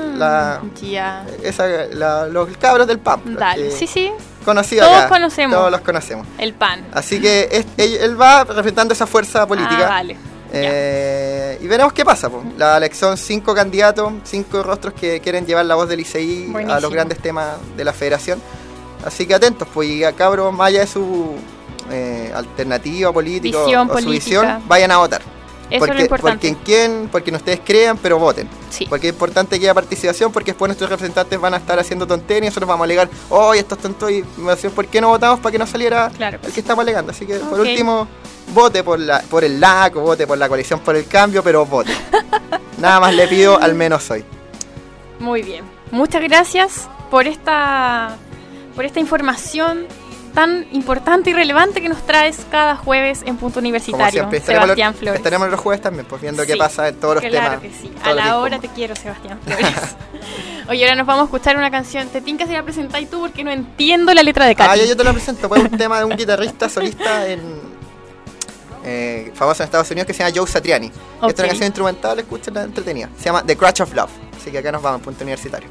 los cabros del PAN. Conocido todos acá. Conocemos. Todos los conocemos. El PAN. Así que él va representando esa fuerza política. Y veremos qué pasa. La elección, 5 candidatos, 5 rostros que quieren llevar la voz del ICI a los grandes temas de la federación. Así que atentos, pues, y a cabros, más allá de su alternativa política o su visión, vayan a votar. Eso es lo importante. Porque ustedes crean, pero voten. Porque es importante que haya participación, porque después nuestros representantes van a estar haciendo tonterías y nosotros vamos a alegar, esto es tonto, y ¿por qué no votamos para que no saliera el que estamos alegando? Así que, por último, vote por el LAC o vote por la Coalición por el Cambio, pero vote. Nada más le pido, al menos hoy. Muy bien. Muchas gracias por esta información tan importante y relevante que nos traes cada jueves en Punto Universitario. Como siempre, Sebastián Flores. Estaremos los jueves también, pues viendo qué pasa en todos los temas. Claro que sí. A la hora te quiero, Sebastián Flores. Oye, ahora nos vamos a escuchar una canción. Te tinca si la presentáis tú, porque no entiendo la letra de Katy. Yo te la presento. Pues un tema de un guitarrista solista famoso en Estados Unidos, que se llama Joe Satriani. Esta es una canción instrumental, escúchala, entretenida. Se llama The Crutch of Love. Así que acá nos vamos en Punto Universitario.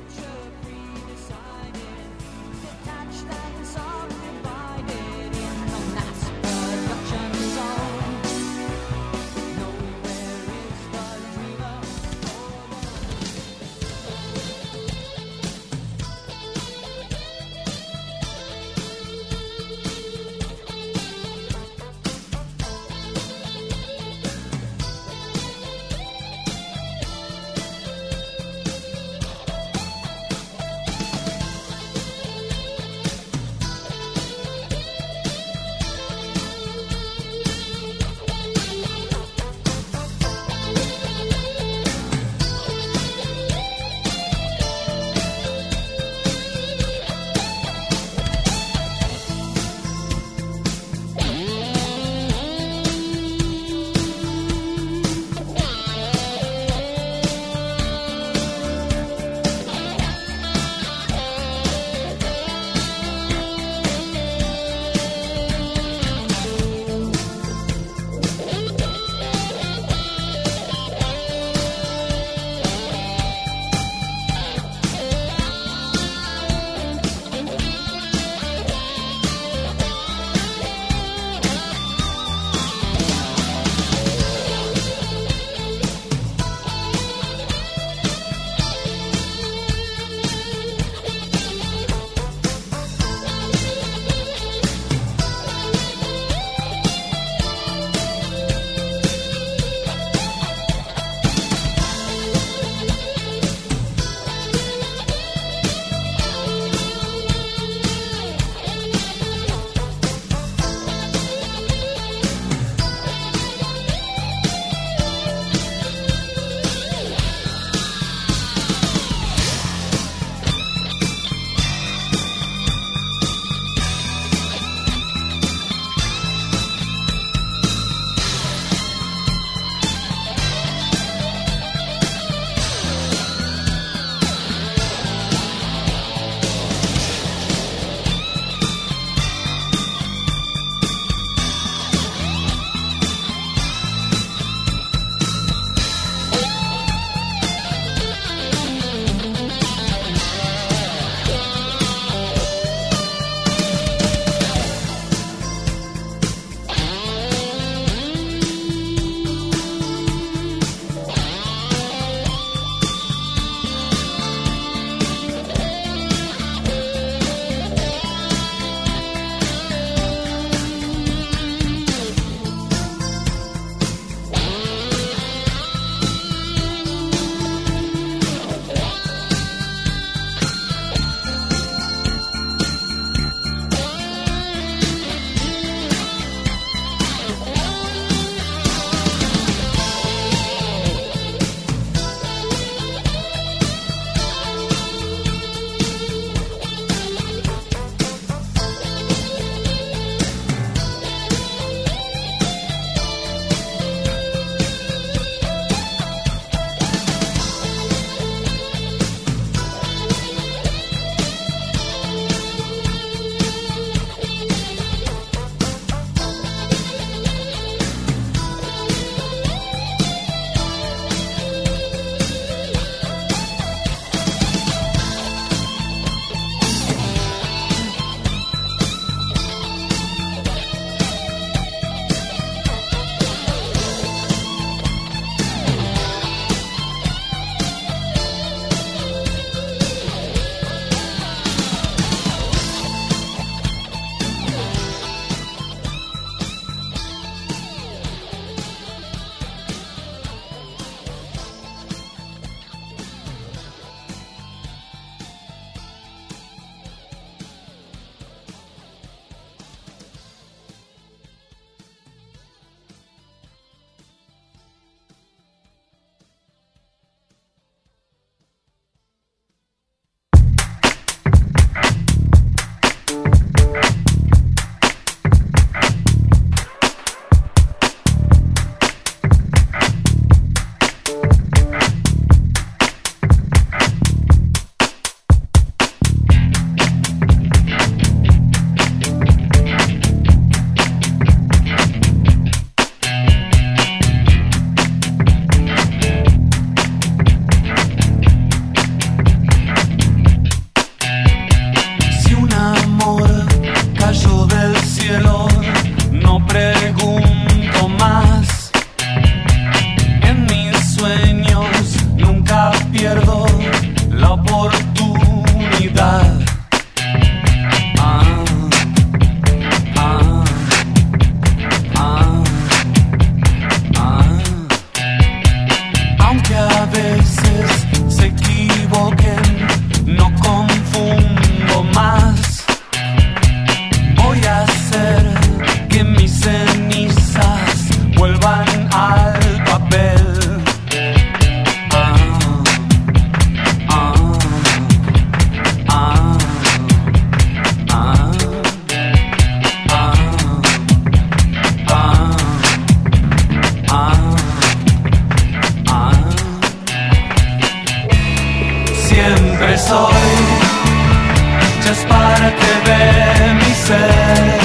parte de mi ser.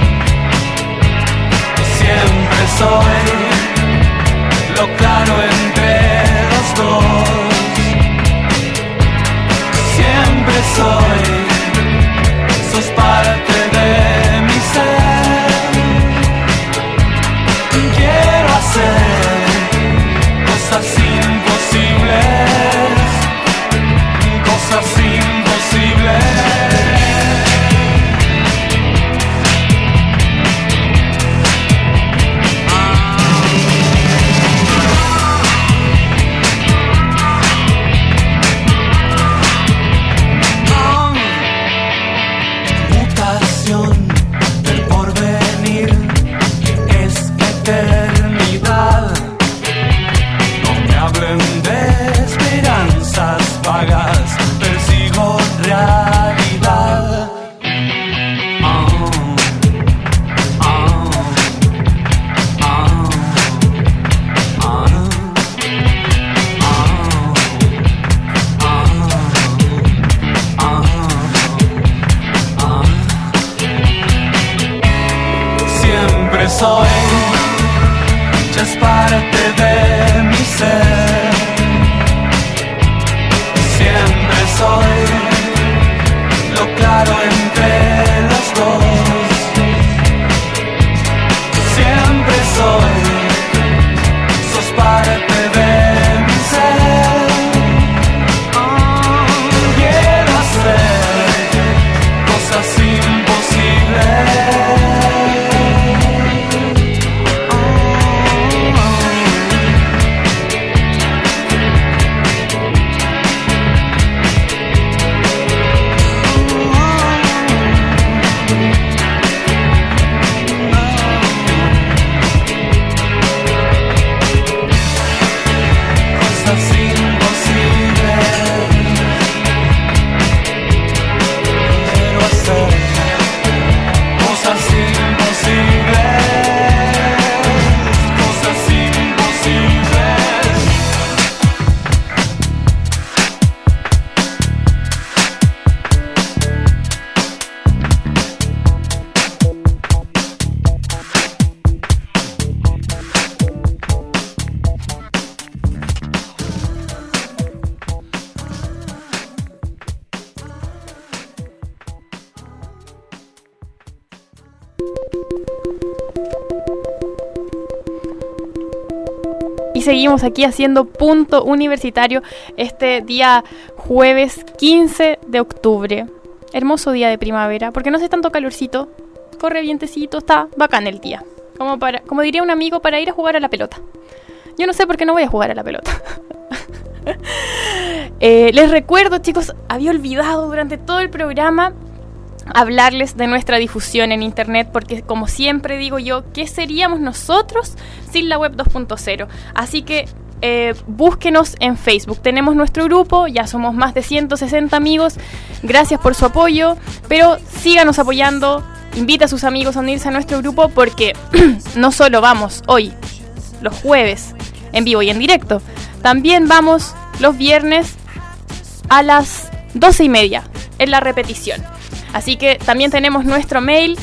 Siempre soy lo claro entre los dos. Siempre sos parte de mi ser. Quiero hacer cosas imposibles, cosas imposibles. Del porvenir es eternidad. No me hablen de esperanzas vagas, persigo realidad. Soy, ya es parte de mi ser. Siempre soy lo claro entre los dos. Siempre sos parte de mi ser. Quiero hacer cosas imposibles. Y seguimos aquí haciendo Punto Universitario este día jueves 15 de octubre. Hermoso día de primavera, porque no hace tanto calorcito, corre vientecito, está bacán el día. Como diría un amigo, para ir a jugar a la pelota. Yo no sé por qué no voy a jugar a la pelota. Les recuerdo, chicos, había olvidado durante todo el programa hablarles de nuestra difusión en internet, porque como siempre digo yo, ¿qué seríamos nosotros sin la web 2.0? Así que búsquenos en Facebook, tenemos nuestro grupo, ya somos más de 160 amigos, gracias por su apoyo, pero síganos apoyando, invita a sus amigos a unirse a nuestro grupo, porque no solo vamos hoy, los jueves, en vivo y en directo, también vamos los viernes a las 12:30 en la repetición. Así que también tenemos nuestro mail,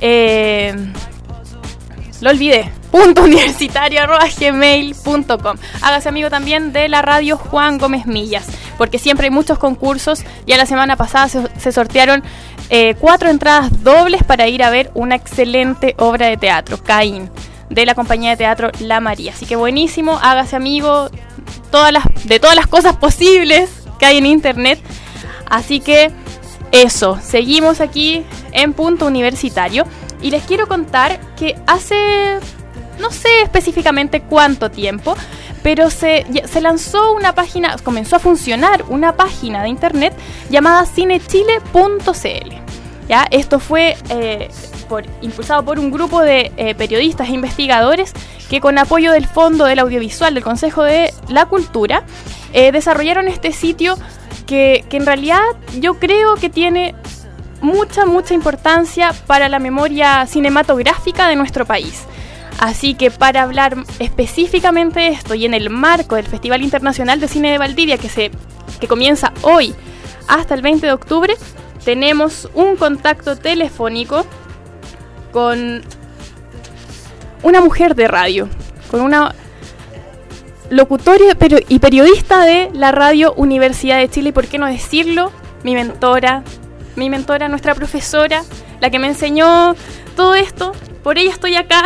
lo olvidé, puntouniversitario@gmail.com. Hágase amigo también de la radio Juan Gómez Millas, porque siempre hay muchos concursos. Ya la semana pasada se sortearon 4 entradas dobles para ir a ver una excelente obra de teatro, Caín, de la compañía de teatro La María. Así que buenísimo, hágase amigo de todas las cosas posibles que hay en internet. Así que eso, seguimos aquí en Punto Universitario y les quiero contar que hace, no sé específicamente cuánto tiempo, pero se lanzó una página, comenzó a funcionar una página de internet llamada cinechile.cl. ¿Ya? Esto fue impulsado por un grupo de periodistas e investigadores que, con apoyo del Fondo del Audiovisual del Consejo de la Cultura, desarrollaron este sitio que en realidad yo creo que tiene mucha importancia para la memoria cinematográfica de nuestro país. Así que para hablar específicamente de esto y en el marco del Festival Internacional de Cine de Valdivia que comienza hoy hasta el 20 de octubre, tenemos un contacto telefónico con una mujer de radio, con una locutora y periodista de la Radio Universidad de Chile, y por qué no decirlo, mi mentora, nuestra profesora, la que me enseñó todo esto. Por ella estoy acá.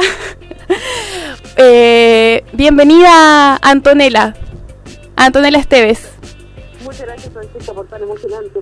Bienvenida, Antonella Esteves. Muchas gracias, Francisca, por tan emocionante.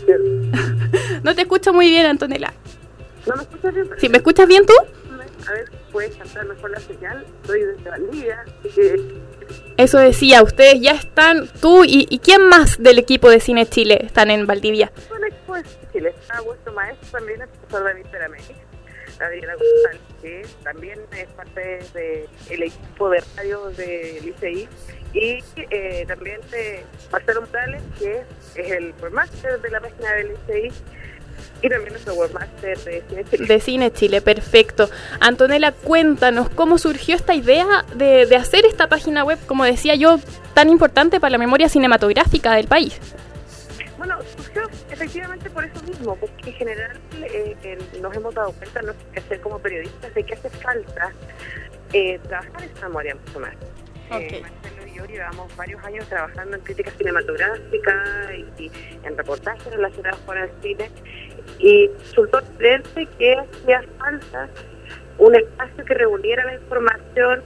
No te escucho muy bien, Antonella. ¿No me escuchas bien? ¿Sí, me escuchas bien tú? A ver, puedes cantar mejor la señal. Estoy desde Valdivia, así que... Eso decía, ustedes ya están, tú y ¿quién más del equipo de Cine Chile están en Valdivia? Bueno, el equipo de Chile está vuestro maestro también, el profesor David Perameli, Adriana González, que también es parte del equipo de radio de Licey, y también de Marcelo Morales, que es el webmaster de la página de Licey, y también nuestro webmaster de Cine Chile. De Cine Chile, perfecto. Antonella, cuéntanos cómo surgió esta idea de hacer esta página web, como decía yo, tan importante para la memoria cinematográfica del país. Bueno, surgió efectivamente por eso mismo, porque en general nos hemos dado cuenta, no sé qué hacer como periodistas, de que hace falta trabajar esa memoria mucho más. Okay. Marcelo y yo llevamos varios años trabajando en crítica cinematográfica y en reportajes relacionados con el cine, y resultó evidente que hacía falta un espacio que reuniera la información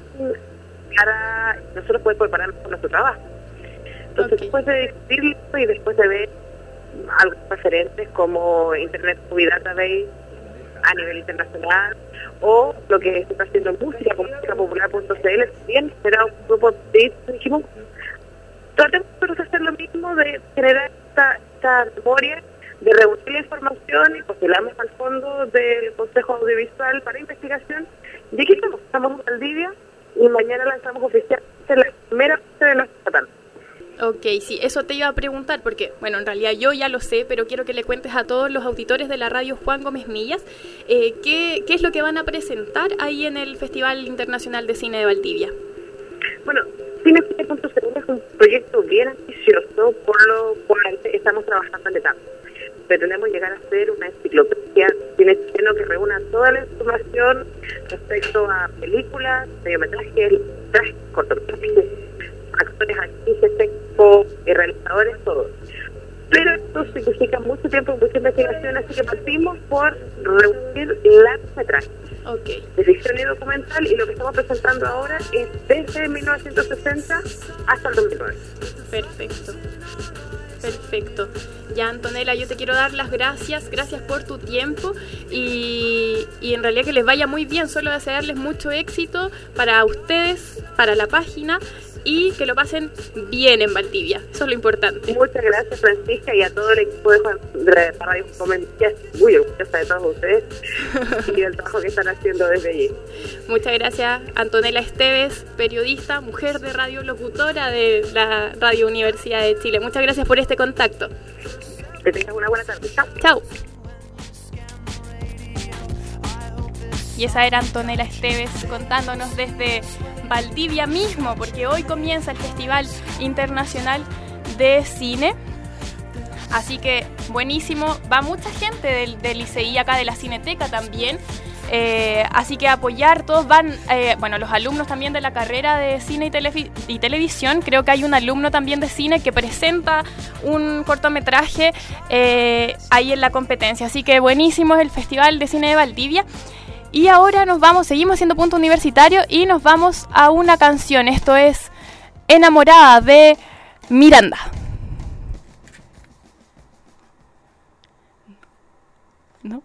para nosotros poder prepararnos con nuestro trabajo. Entonces, después de discutirlo y después de ver algunos referentes como Internet Movie Database a nivel internacional, o lo que se está haciendo en música, como musicapopular.cl, también era un grupo de dijimos, tratemos de hacer lo mismo, de generar esta memoria, de reunir la información y postulamos al fondo del Consejo Audiovisual para investigación, y aquí estamos en Valdivia, y mañana lanzamos oficialmente la primera parte de nuestra tanda. Ok, sí, eso te iba a preguntar porque, bueno, en realidad yo ya lo sé, pero quiero que le cuentes a todos los auditores de la radio Juan Gómez Millas qué es lo que van a presentar ahí en el Festival Internacional de Cine de Valdivia. Bueno, Cine.cl es un proyecto bien ambicioso, por lo cual estamos trabajando en etapas. Pretendemos llegar a ser una enciclopedia cine chileno que reúna toda la información respecto a películas, mediometrajes, cortometrajes, actores, actrices, textos, realizadores, todo. Pero esto significa mucho tiempo, mucha investigación, así que partimos por reunir largometrajes de ficción y documental, y lo que estamos presentando ahora es desde 1960 hasta el 2009. Perfecto. Ya, Antonella, yo te quiero dar las gracias por tu tiempo y en realidad que les vaya muy bien, solo desearles mucho éxito para ustedes, para la página, y que lo pasen bien en Valdivia, eso es lo importante. Muchas gracias, Francisca, y a todo el equipo de Radio Comentía, muy orgullosa de todos ustedes y del trabajo que están haciendo desde allí. Muchas gracias, Antonella Esteves, periodista, mujer de radio, locutora de la Radio Universidad de Chile. Muchas gracias por este contacto. Que tengas una buena tarde. Chao. Y esa era Antonella Esteves contándonos desde Valdivia mismo, porque hoy comienza el Festival Internacional de Cine. Así que buenísimo, va mucha gente del Licey, acá de la Cineteca también. Así que apoyar, todos van, los alumnos también de la carrera de cine y televisión. Creo que hay un alumno también de cine que presenta un cortometraje ahí en la competencia. Así que buenísimo es el Festival de Cine de Valdivia. Y ahora seguimos haciendo punto universitario y nos vamos a una canción. Esto es Enamorada de Miranda. ¿No?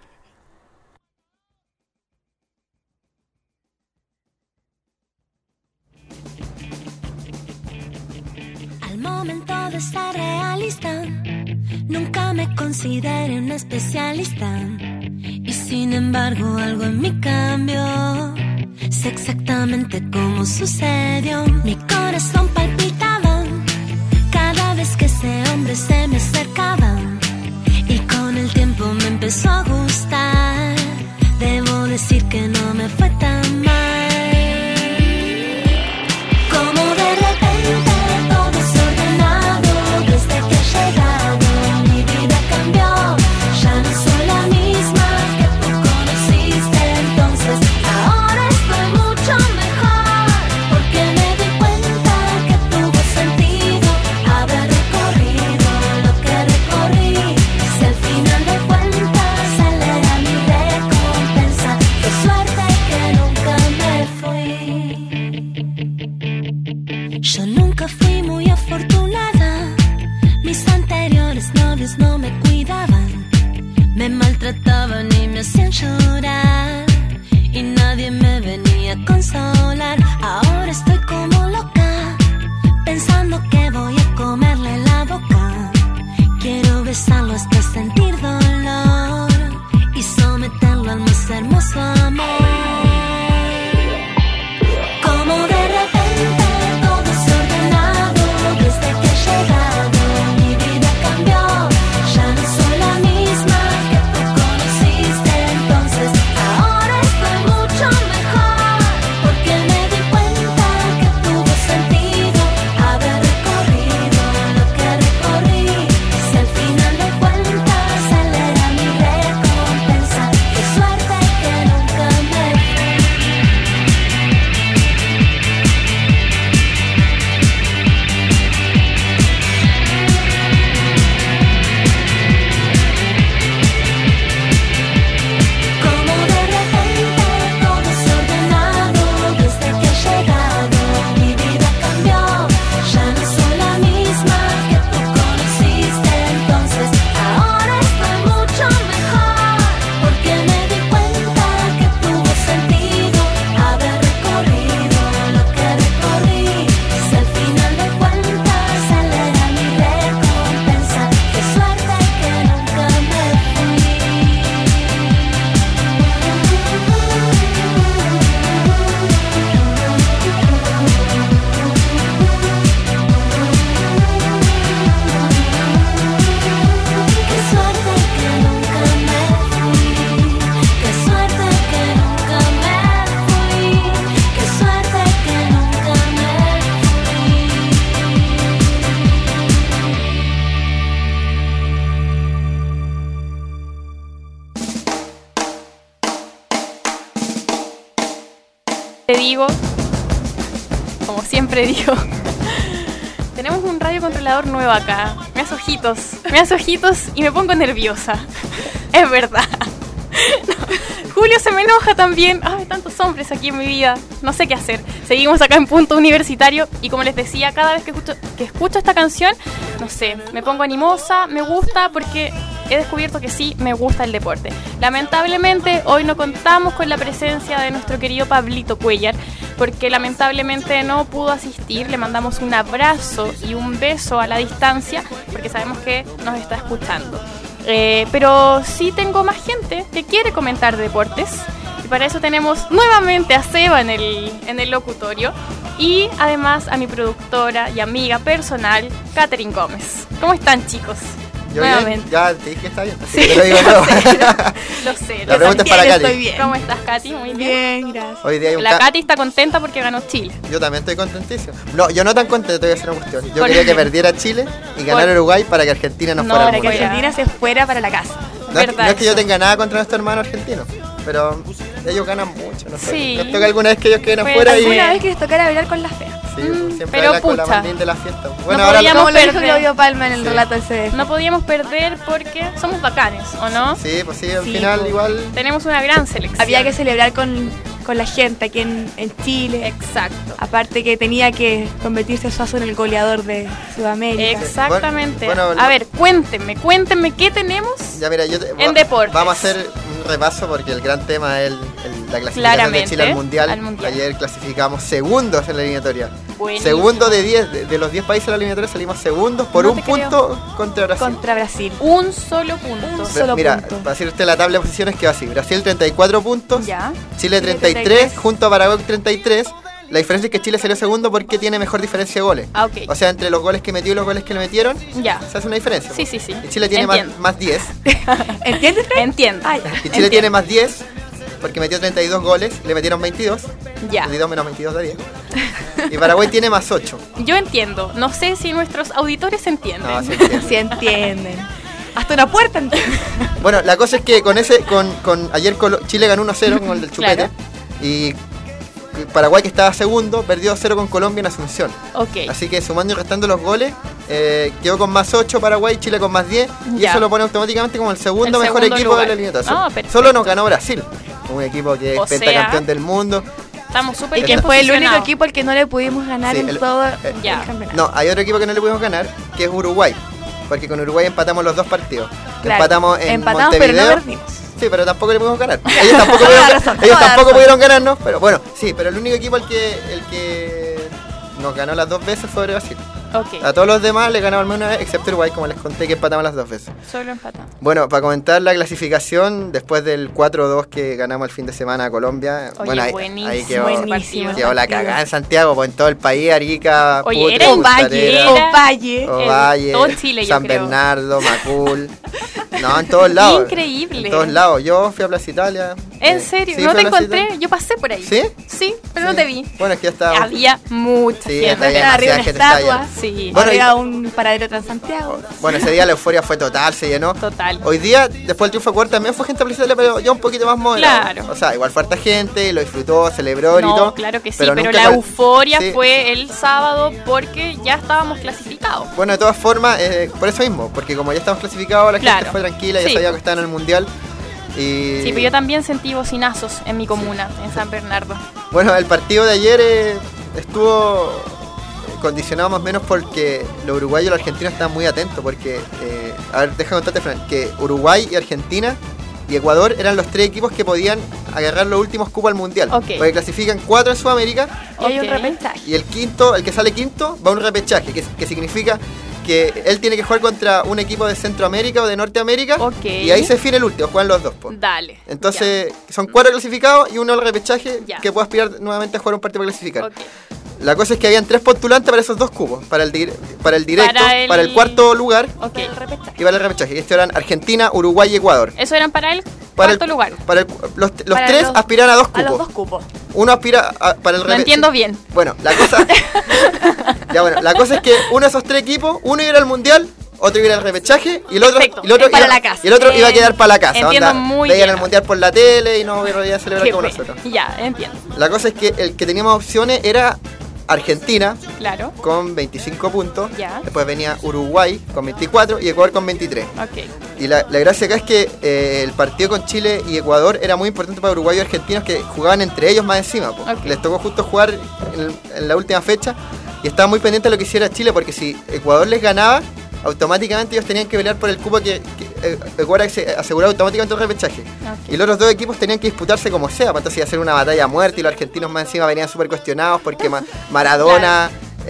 Al momento de ser realista, nunca me consideré un especialista. Y sin embargo algo en mí cambió. Sé exactamente cómo sucedió. Mi corazón palpitaba cada vez que ese hombre se me acercaba. Y con el tiempo me empezó a gustar. Debo decir que no me fue tan mal. Como de repente todo desordenado. Desde que he llegado mi vida cambió. años sin llorar y nadie me venía a consolar. Ahora estoy como loca, pensando que voy a comerle la boca. Quiero besarlo hasta sentir dolor y someterlo al más hermoso amor. Como de repente todo desordenado, desde que he llegado mi vida cambió. Ya no soy la misma que tú conociste entonces. Ahora estoy mucho mejor, porque me di cuenta que tuvo sentido haber recorrido lo que recorrí. Si al final de cuentas él era mi recompensa, qué suerte que nunca me fui. Como de repente todo desordenado, desde que he llegado mi vida cambió. Ya no soy la misma que tú conociste entonces. Ahora estoy mucho mejor, porque me di cuenta que tuvo sentido haber recorrido lo que recorrí. Si al final de cuentas él era mi recompensa, qué suerte que nunca me fui. Qué suerte que nunca me fui. Qué suerte que nunca me fui. Qué suerte que nunca me Te digo, como siempre digo, tenemos un radiocontrolador nuevo acá. Me hace ojitos y me pongo nerviosa. Es verdad. No, Julio se me enoja también. Ay, tantos hombres aquí en mi vida. No sé qué hacer. Seguimos acá en Punto Universitario y como les decía, cada vez que escucho esta canción, no sé, me pongo animosa, me gusta porque he descubierto que sí me gusta el deporte. Lamentablemente hoy no contamos con la presencia de nuestro querido Pablito Cuellar porque lamentablemente no pudo asistir. Le mandamos un abrazo y un beso a la distancia porque sabemos que nos está escuchando. Pero sí tengo más gente que quiere comentar deportes y para eso tenemos nuevamente a Seba en el locutorio y además a mi productora y amiga personal, Catherine Gómez. ¿Cómo están, chicos? Yo nuevamente. Bien, ya te dije que está bien. Sí, te lo digo todo. Lo sé. La pregunta es para Katy. Estoy bien. ¿Cómo estás, Katy? Muy bien. Bien, gracias. Hoy día hay un La Katy está contenta porque ganó Chile. Yo también estoy contentísimo. No, yo no tan contento, te voy a hacer una cuestión. Yo quería que perdiera Chile y ganara Uruguay para que Argentina no fuera al Para que mundial. Argentina se fuera para la casa. No es que yo tenga nada contra nuestro hermano argentino, pero ellos ganan mucho, no sé. Sí. Nos toca alguna vez que ellos queden Pues, afuera y... Alguna vez que les tocara hablar con la fea. Sí, siempre pero habla con la pucha. mandín de la fiesta. Bueno, No ahora podíamos Como lo dijo perder. Claudio Palma en el Sí. relato del CDF. No podíamos perder porque somos bacanes, ¿o no? Sí, pues sí, al Sí, final pues. igual... Tenemos una gran selección. Había que celebrar con la gente aquí en Chile. Exacto. Aparte que tenía que convertirse Suazo en el goleador de Sudamérica. Exactamente. Bueno, a ver, cuéntenme qué tenemos. Ya mira, En deportes. Vamos a hacer un repaso porque el gran tema es la clasificación Claramente, de Chile al mundial. Ayer clasificamos segundos en la eliminatoria. Buenísimo. Segundo de 10, de los 10 países de la eliminatoria salimos segundos por No un te creo. punto contra Brasil. Contra Brasil. Un solo punto. solo Mira, punto. para decirte la tabla de posiciones que va así. Brasil 34 puntos, Ya. Chile 33, junto a Paraguay 33. La diferencia es que Chile salió segundo porque tiene mejor diferencia de goles. Ah, ok. O sea, entre los goles que metió y los goles que le metieron, Ya. se hace una diferencia. Sí, sí, sí. Y Chile tiene Entiendo. más 10. ¿Entiendes, Fred? Entiendo. Ay, Y Chile tiene más 10 porque metió 32 goles, le metieron 22. Ya. 22 menos 22 de 10. Y Paraguay tiene más 8. Yo entiendo. No sé si nuestros auditores entienden. No, sí entiendo. Si entienden. Hasta una puerta entienden. Bueno, la cosa es que con ayer Chile ganó 1-0 con el del Chupete. Claro. Y Paraguay, que estaba segundo, perdió 0 con Colombia en Asunción. Ok. Así que sumando y restando los goles, quedó con más 8 Paraguay, Chile con más 10. Y Ya. eso lo pone automáticamente como el segundo El mejor segundo equipo lugar. de la eliminatoria. Ah, perfecto. Solo nos ganó Brasil, un equipo que es O sea, pentacampeón del mundo. Estamos súper Y bien que fue el único posicionados. equipo al que no le pudimos ganar Sí, en todo ya. el campeonato. No, hay otro equipo que no le pudimos ganar, que es Uruguay. Porque con Uruguay empatamos los dos partidos. Claro, Empatamos en empatamos, pero no Montevideo. perdimos. Sí, pero tampoco le pudimos ganar. Ellos tampoco pudieron ganarnos, pero bueno, sí, pero el único equipo el que nos ganó las 2 veces fue Brasil. Okay. A todos los demás le ganamos al menos una vez, excepto Uruguay, como les conté, que empatamos las 2 veces. Solo empatamos. Bueno, para comentar la clasificación, después del 4-2 que ganamos el fin de semana a Colombia, oye, bueno, ahí quedó la cagada en Santiago, pues en todo el país, Arica, oye, Putre, era en Ovalle, todo Chile, San Bernardo, Macul. No, en todos lados. Increíble. En todos lados. Yo fui a Plaza Italia. ¿En serio? Sí, ¿No te encontré? Yo pasé por ahí. ¿Sí? Sí, pero no te vi. Bueno, es que ya estaba... Había mucha gente. Había arriba una estatua. Sí. Bueno, había un paradero Transantiago. Bueno, ese día la euforia fue total, se llenó. Total. Hoy día, después del triunfo de Ecuador, también fue gente a Plaza Italia, pero ya un poquito más moderada. Claro. O sea, igual fue harta gente, lo disfrutó, celebró y todo. Claro que sí, pero la euforia fue el sábado porque ya estábamos clasificados. Bueno, de todas formas, por eso mismo, porque como ya estamos clasificados, la gente fue tranquila, ya sabía que estaban en el Mundial. Y... sí, pero yo también sentí bocinazos en mi comuna, en San Bernardo. Bueno, el partido de ayer estuvo condicionado más o menos porque los uruguayos y los argentinos estaban muy atentos, porque, a ver, déjame contarte, Fran, que Uruguay y Argentina y Ecuador eran los 3 equipos que podían agarrar los últimos cupos al Mundial. Porque clasifican 4 en Sudamérica. Y hay un repechaje. Y el que sale quinto, va a un repechaje, que significa que él tiene que jugar contra un equipo de Centroamérica o de Norteamérica. Y ahí se define el último, juegan los 2. Dale. Entonces, son 4 clasificados y uno al repechaje que puede aspirar nuevamente a jugar un partido para clasificar. La cosa es que habían 3 postulantes para esos 2 cupos, para el directo, para el cuarto lugar y para el repechaje. Y estos eran Argentina, Uruguay y Ecuador. ¿Eso eran para el cuarto lugar? Los 3 aspiran a 2 cupos. A los 2 cupos. Uno aspira para el repechaje. No entiendo bien. Bueno, la cosa es que uno de esos 3 equipos, uno iba al Mundial, otro iba al repechaje y el otro iba a quedar para la casa. Entiendo muy bien. Veían el bien. Mundial por la tele y no iban a celebrar como nosotros. Ya, entiendo. La cosa es que el que teníamos opciones era Argentina, con 25 puntos. Después venía Uruguay con 24 y Ecuador con 23. Y la gracia acá es que el partido con Chile y Ecuador era muy importante para Uruguay y argentinos, que jugaban entre ellos más encima. Les tocó justo jugar en la última fecha y estaba muy pendiente de lo que hiciera Chile, porque si Ecuador les ganaba, automáticamente ellos tenían que pelear por el cupo que Ecuador aseguraba automáticamente el repechaje. Y los otros 2 equipos tenían que disputarse como sea, para entonces iba a ser una batalla a muerte, y los argentinos más encima venían súper cuestionados porque Maradona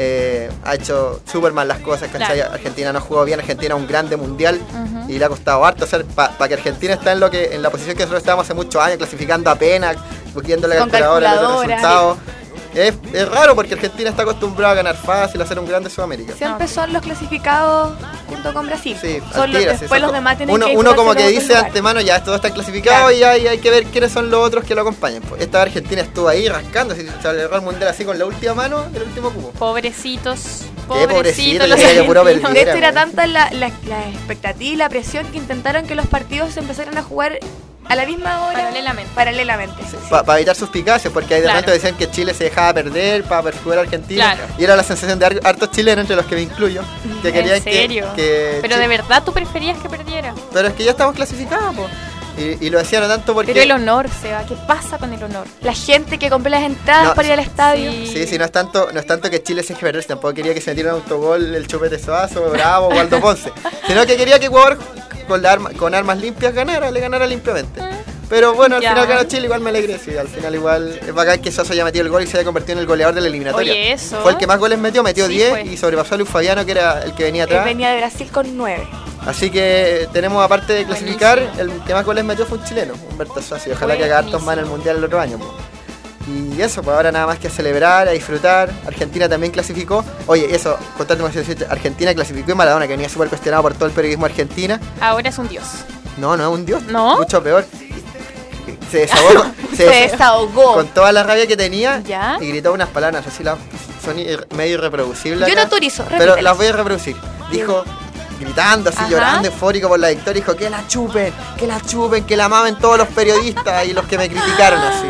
ha hecho súper mal las cosas, ¿cachai? Argentina no jugó bien, Argentina un grande mundial y le ha costado harto. O sea, para que Argentina esté en la posición que nosotros estábamos hace muchos años, clasificando apenas, buscando la calculadora, los resultados. Es raro porque Argentina está acostumbrada a ganar fácil, a ser un grande Sudamérica. Siempre son los clasificados junto con Brasil. Sí, después los demás tienen que uno como que dice de antemano, ya estos 2 están clasificados y hay que ver quiénes son los otros que lo acompañan. Esta Argentina estuvo ahí rascando, se agarró el Mundial así con la última mano, el último cupo. Pobrecitos. Pobrecitos, los que puro perdiera, de hecho, era tanta la expectativa y la presión que intentaron que los partidos se empezaran a jugar a la misma hora, paralelamente. Sí. Para evitar suspicacias, porque ahí de repente decían que Chile se dejaba perder para jugar a Argentina. Y era la sensación de hartos chilenos, entre los que me incluyo, que querían ¿En serio? Pero de verdad tú preferías que perdiera. Pero es que ya estamos clasificados, po. Y lo decían no tanto porque... Pero el honor, Seba, ¿qué pasa con el honor? La gente que compró las entradas para ir al estadio. Sí, no es tanto que Chile se deje perder, tampoco quería que se metiera un autogol el Chupete Suazo, Bravo, Waldo Ponce, sino que quería que Ecuador con armas limpias le ganara limpiamente. Pero bueno, al final ganó Chile, igual me alegré, sí, al final igual es bacán que Suazo haya metido el gol y se haya convertido en el goleador de la eliminatoria. Oye, eso. Fue el que más goles metió 10 y sobrepasó a Luis Fabiano, que era el que venía atrás. Él venía de Brasil con 9. Así que tenemos, aparte de clasificar, el que más goles metió fue un chileno, Humberto Suazo. Ojalá que haga hartos más en el Mundial el otro año. Y eso, pues ahora nada más que a celebrar, a disfrutar. Argentina también clasificó. Oye, eso, contarte más, Argentina clasificó y Maradona, que venía súper cuestionado por todo el periodismo argentino. Ahora es un dios. No es un dios. ¿No? Mucho peor. Se desahogó con toda la rabia que tenía y gritó unas palabras así, son medio irreproducibles. Yo no autorizo, pero las voy a reproducir. Dijo, gritando así, llorando, eufórico por la victoria, dijo que la chupen, que la mamen todos los periodistas y los que me criticaron así.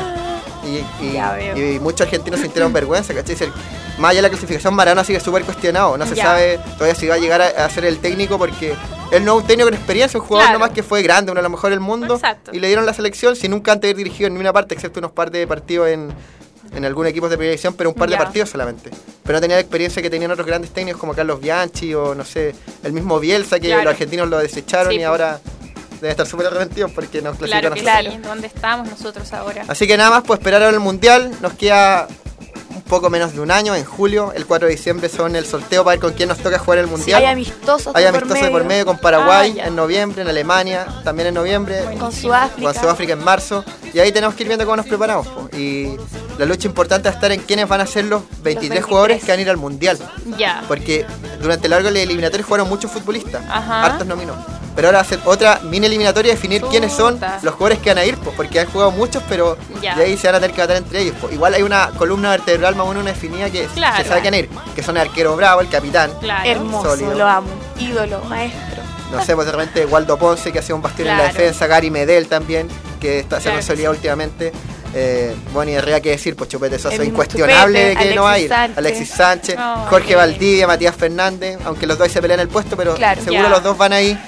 Y muchos argentinos sintieron vergüenza, ¿cachai? Más allá de la clasificación, Maradona sigue súper cuestionado. No se sabe todavía si va a llegar a ser el técnico, porque él no es un técnico con experiencia, un jugador nomás que fue grande, uno de los mejores del mundo. Y le dieron la selección sin nunca antes haber dirigido en ninguna parte, excepto unos par de partidos en algún equipo de primera división, pero un par de partidos solamente. Pero no tenía la experiencia que tenían otros grandes técnicos como Carlos Bianchi o no sé, el mismo Bielsa, que los argentinos lo desecharon y ahora deben estar súper arrepentidos porque nos clasificaron. Claro, sí, ¿dónde estamos nosotros ahora? Así que nada más, pues esperar ahora el Mundial. Nos queda un poco menos de un año, en julio, el 4 de diciembre son el sorteo para ver con quién nos toca jugar el Mundial. Sí, hay amistosos de por medio con Paraguay en noviembre, en Alemania también en noviembre, con Sudáfrica en marzo, y ahí tenemos que ir viendo cómo nos preparamos, po. Y la lucha importante va a estar en quiénes van a ser los 23 jugadores que van a ir al Mundial. Porque durante el largo del eliminatorio jugaron muchos futbolistas, hartos nominó. Pero ahora va a ser otra mini eliminatoria, definir quiénes son los jugadores que van a ir, pues, porque han jugado muchos, pero de ahí se van a tener que matar entre ellos. Pues. Igual hay una columna vertebral más o menos definida que se sabe quién van a ir, que son el arquero Bravo, el capitán. Hermoso, sólido. Lo amo, ídolo, maestro. No sé, pues de repente Waldo Ponce, que ha sido un bastión en la defensa, Gary Medel también, que se ha consolidado últimamente. Bueno, y Herrera, que decir, pues Chupete Sosa, incuestionable de que no va a ir. Alexis Sánchez, Jorge Valdivia, Matías Fernández, aunque los dos se pelean el puesto, pero seguro los dos van ahí.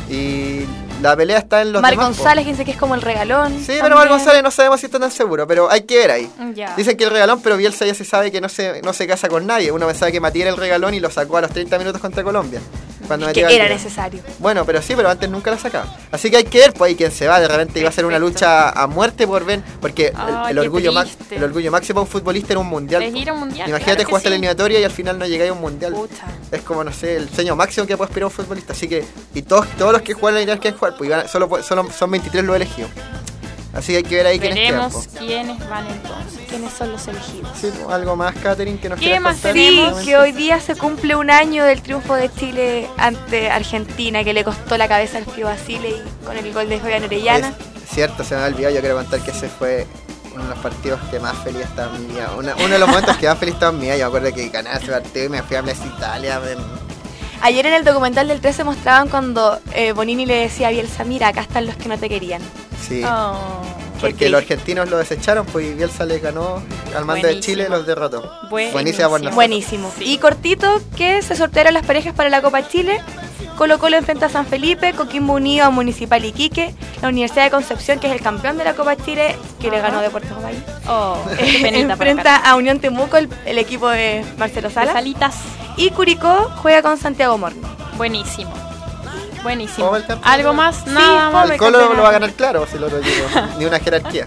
Y la pelea está en los Mar demás. González, dice que es como el regalón. Sí, pero Mar González no sabemos si está tan seguro, pero hay que ver ahí. Dicen que el regalón, pero Bielsa ya se sabe que no se casa con nadie. Uno pensaba que Matías era el regalón y lo sacó a los 30 minutos contra Colombia. Que era necesario. Bueno, pero sí, pero antes nunca la sacaba. Así que hay que ver, pues ahí quién se va. De repente iba a ser una lucha a muerte por ver, porque el orgullo máximo de un futbolista en un mundial. Es ir a un mundial. Imagínate, jugaste la eliminatoria y al final no llegáis a un mundial. Es como, no sé, el sueño máximo que puede aspirar un futbolista. Así que, y todos los que juegan la eliminatoria quieren jugar, pues solo son 23 los elegidos. Así que hay que ver ahí quiénes quedan. Veremos quiénes van entonces. ¿Quiénes son los elegidos? Sí, algo más, Catherine, que nos ¿Qué más contar? tenemos? Sí, que hoy día se cumple un año del triunfo de Chile ante Argentina, que le costó la cabeza al Pío Basile y con el gol de Fabián Orellana. Es cierto, se me ha olvidado. Yo quiero contar que ese fue uno de los partidos que más feliz estaba en mi vida. Uno de los momentos que más feliz estaba en mi vida. Yo me acuerdo que ganaba ese partido y me fui a Plaza Italia. Ayer en el documental del 13 mostraban cuando Bonini le decía a Bielsa, mira, acá están los que no te querían. Sí. Porque los argentinos lo desecharon, pues y Bielsa les ganó al mando de Chile, los derrotó. Buenísimo por nosotros. Buenísimo. Sí. Y cortito, que se sortearon las parejas para la Copa Chile. Colo-Colo enfrenta a San Felipe, Coquimbo Unido a Municipal Iquique, la Universidad de Concepción, que es el campeón de la Copa Chile, que le ganó Deportes Ovalle. Enfrenta a Unión Temuco, el equipo de Marcelo Salas. Salitas. Y Curicó juega con Santiago Morning. Buenísimo. ¿Algo más? Nada más. El Colo lo va a ganar claro, si lo digo. Ni una jerarquía.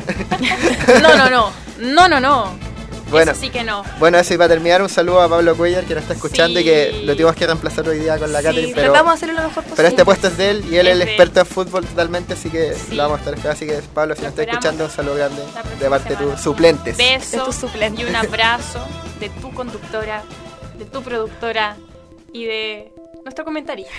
No. Bueno, eso sí que no. Bueno, eso, y para terminar, un saludo a Pablo Cuellar, que nos está escuchando y que lo tuvimos que reemplazar hoy día con la Catherine. Pero vamos a hacerlo lo mejor posible. Pero este puesto es de él y él es el experto en fútbol totalmente, así que lo vamos a estar esperando. Así que, Pablo, si nos está escuchando, un saludo grande de parte de tus suplentes. Beso y un abrazo de tu conductora, de tu productora y de nuestro comentarista.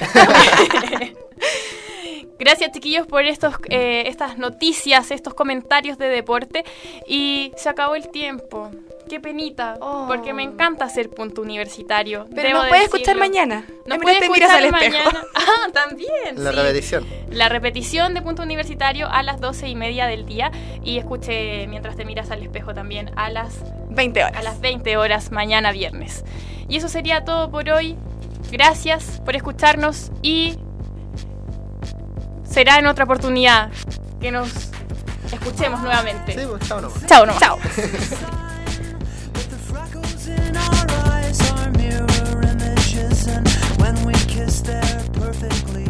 Gracias, chiquillos, por estas noticias, estos comentarios de deporte. Y se acabó el tiempo. Qué penita, porque me encanta hacer punto universitario. Pero nos puedes escuchar mañana. Nos puedes escuchar al espejo. También. La repetición. La repetición de punto universitario a las 12:30 del día. Y escuche mientras te miras al espejo también a las 20 horas. A las 20 horas mañana viernes. Y eso sería todo por hoy. Gracias por escucharnos y será en otra oportunidad que nos escuchemos nuevamente. Sí, pues, chao nomás. Chao nomás. Chao. When we kiss, they're perfectly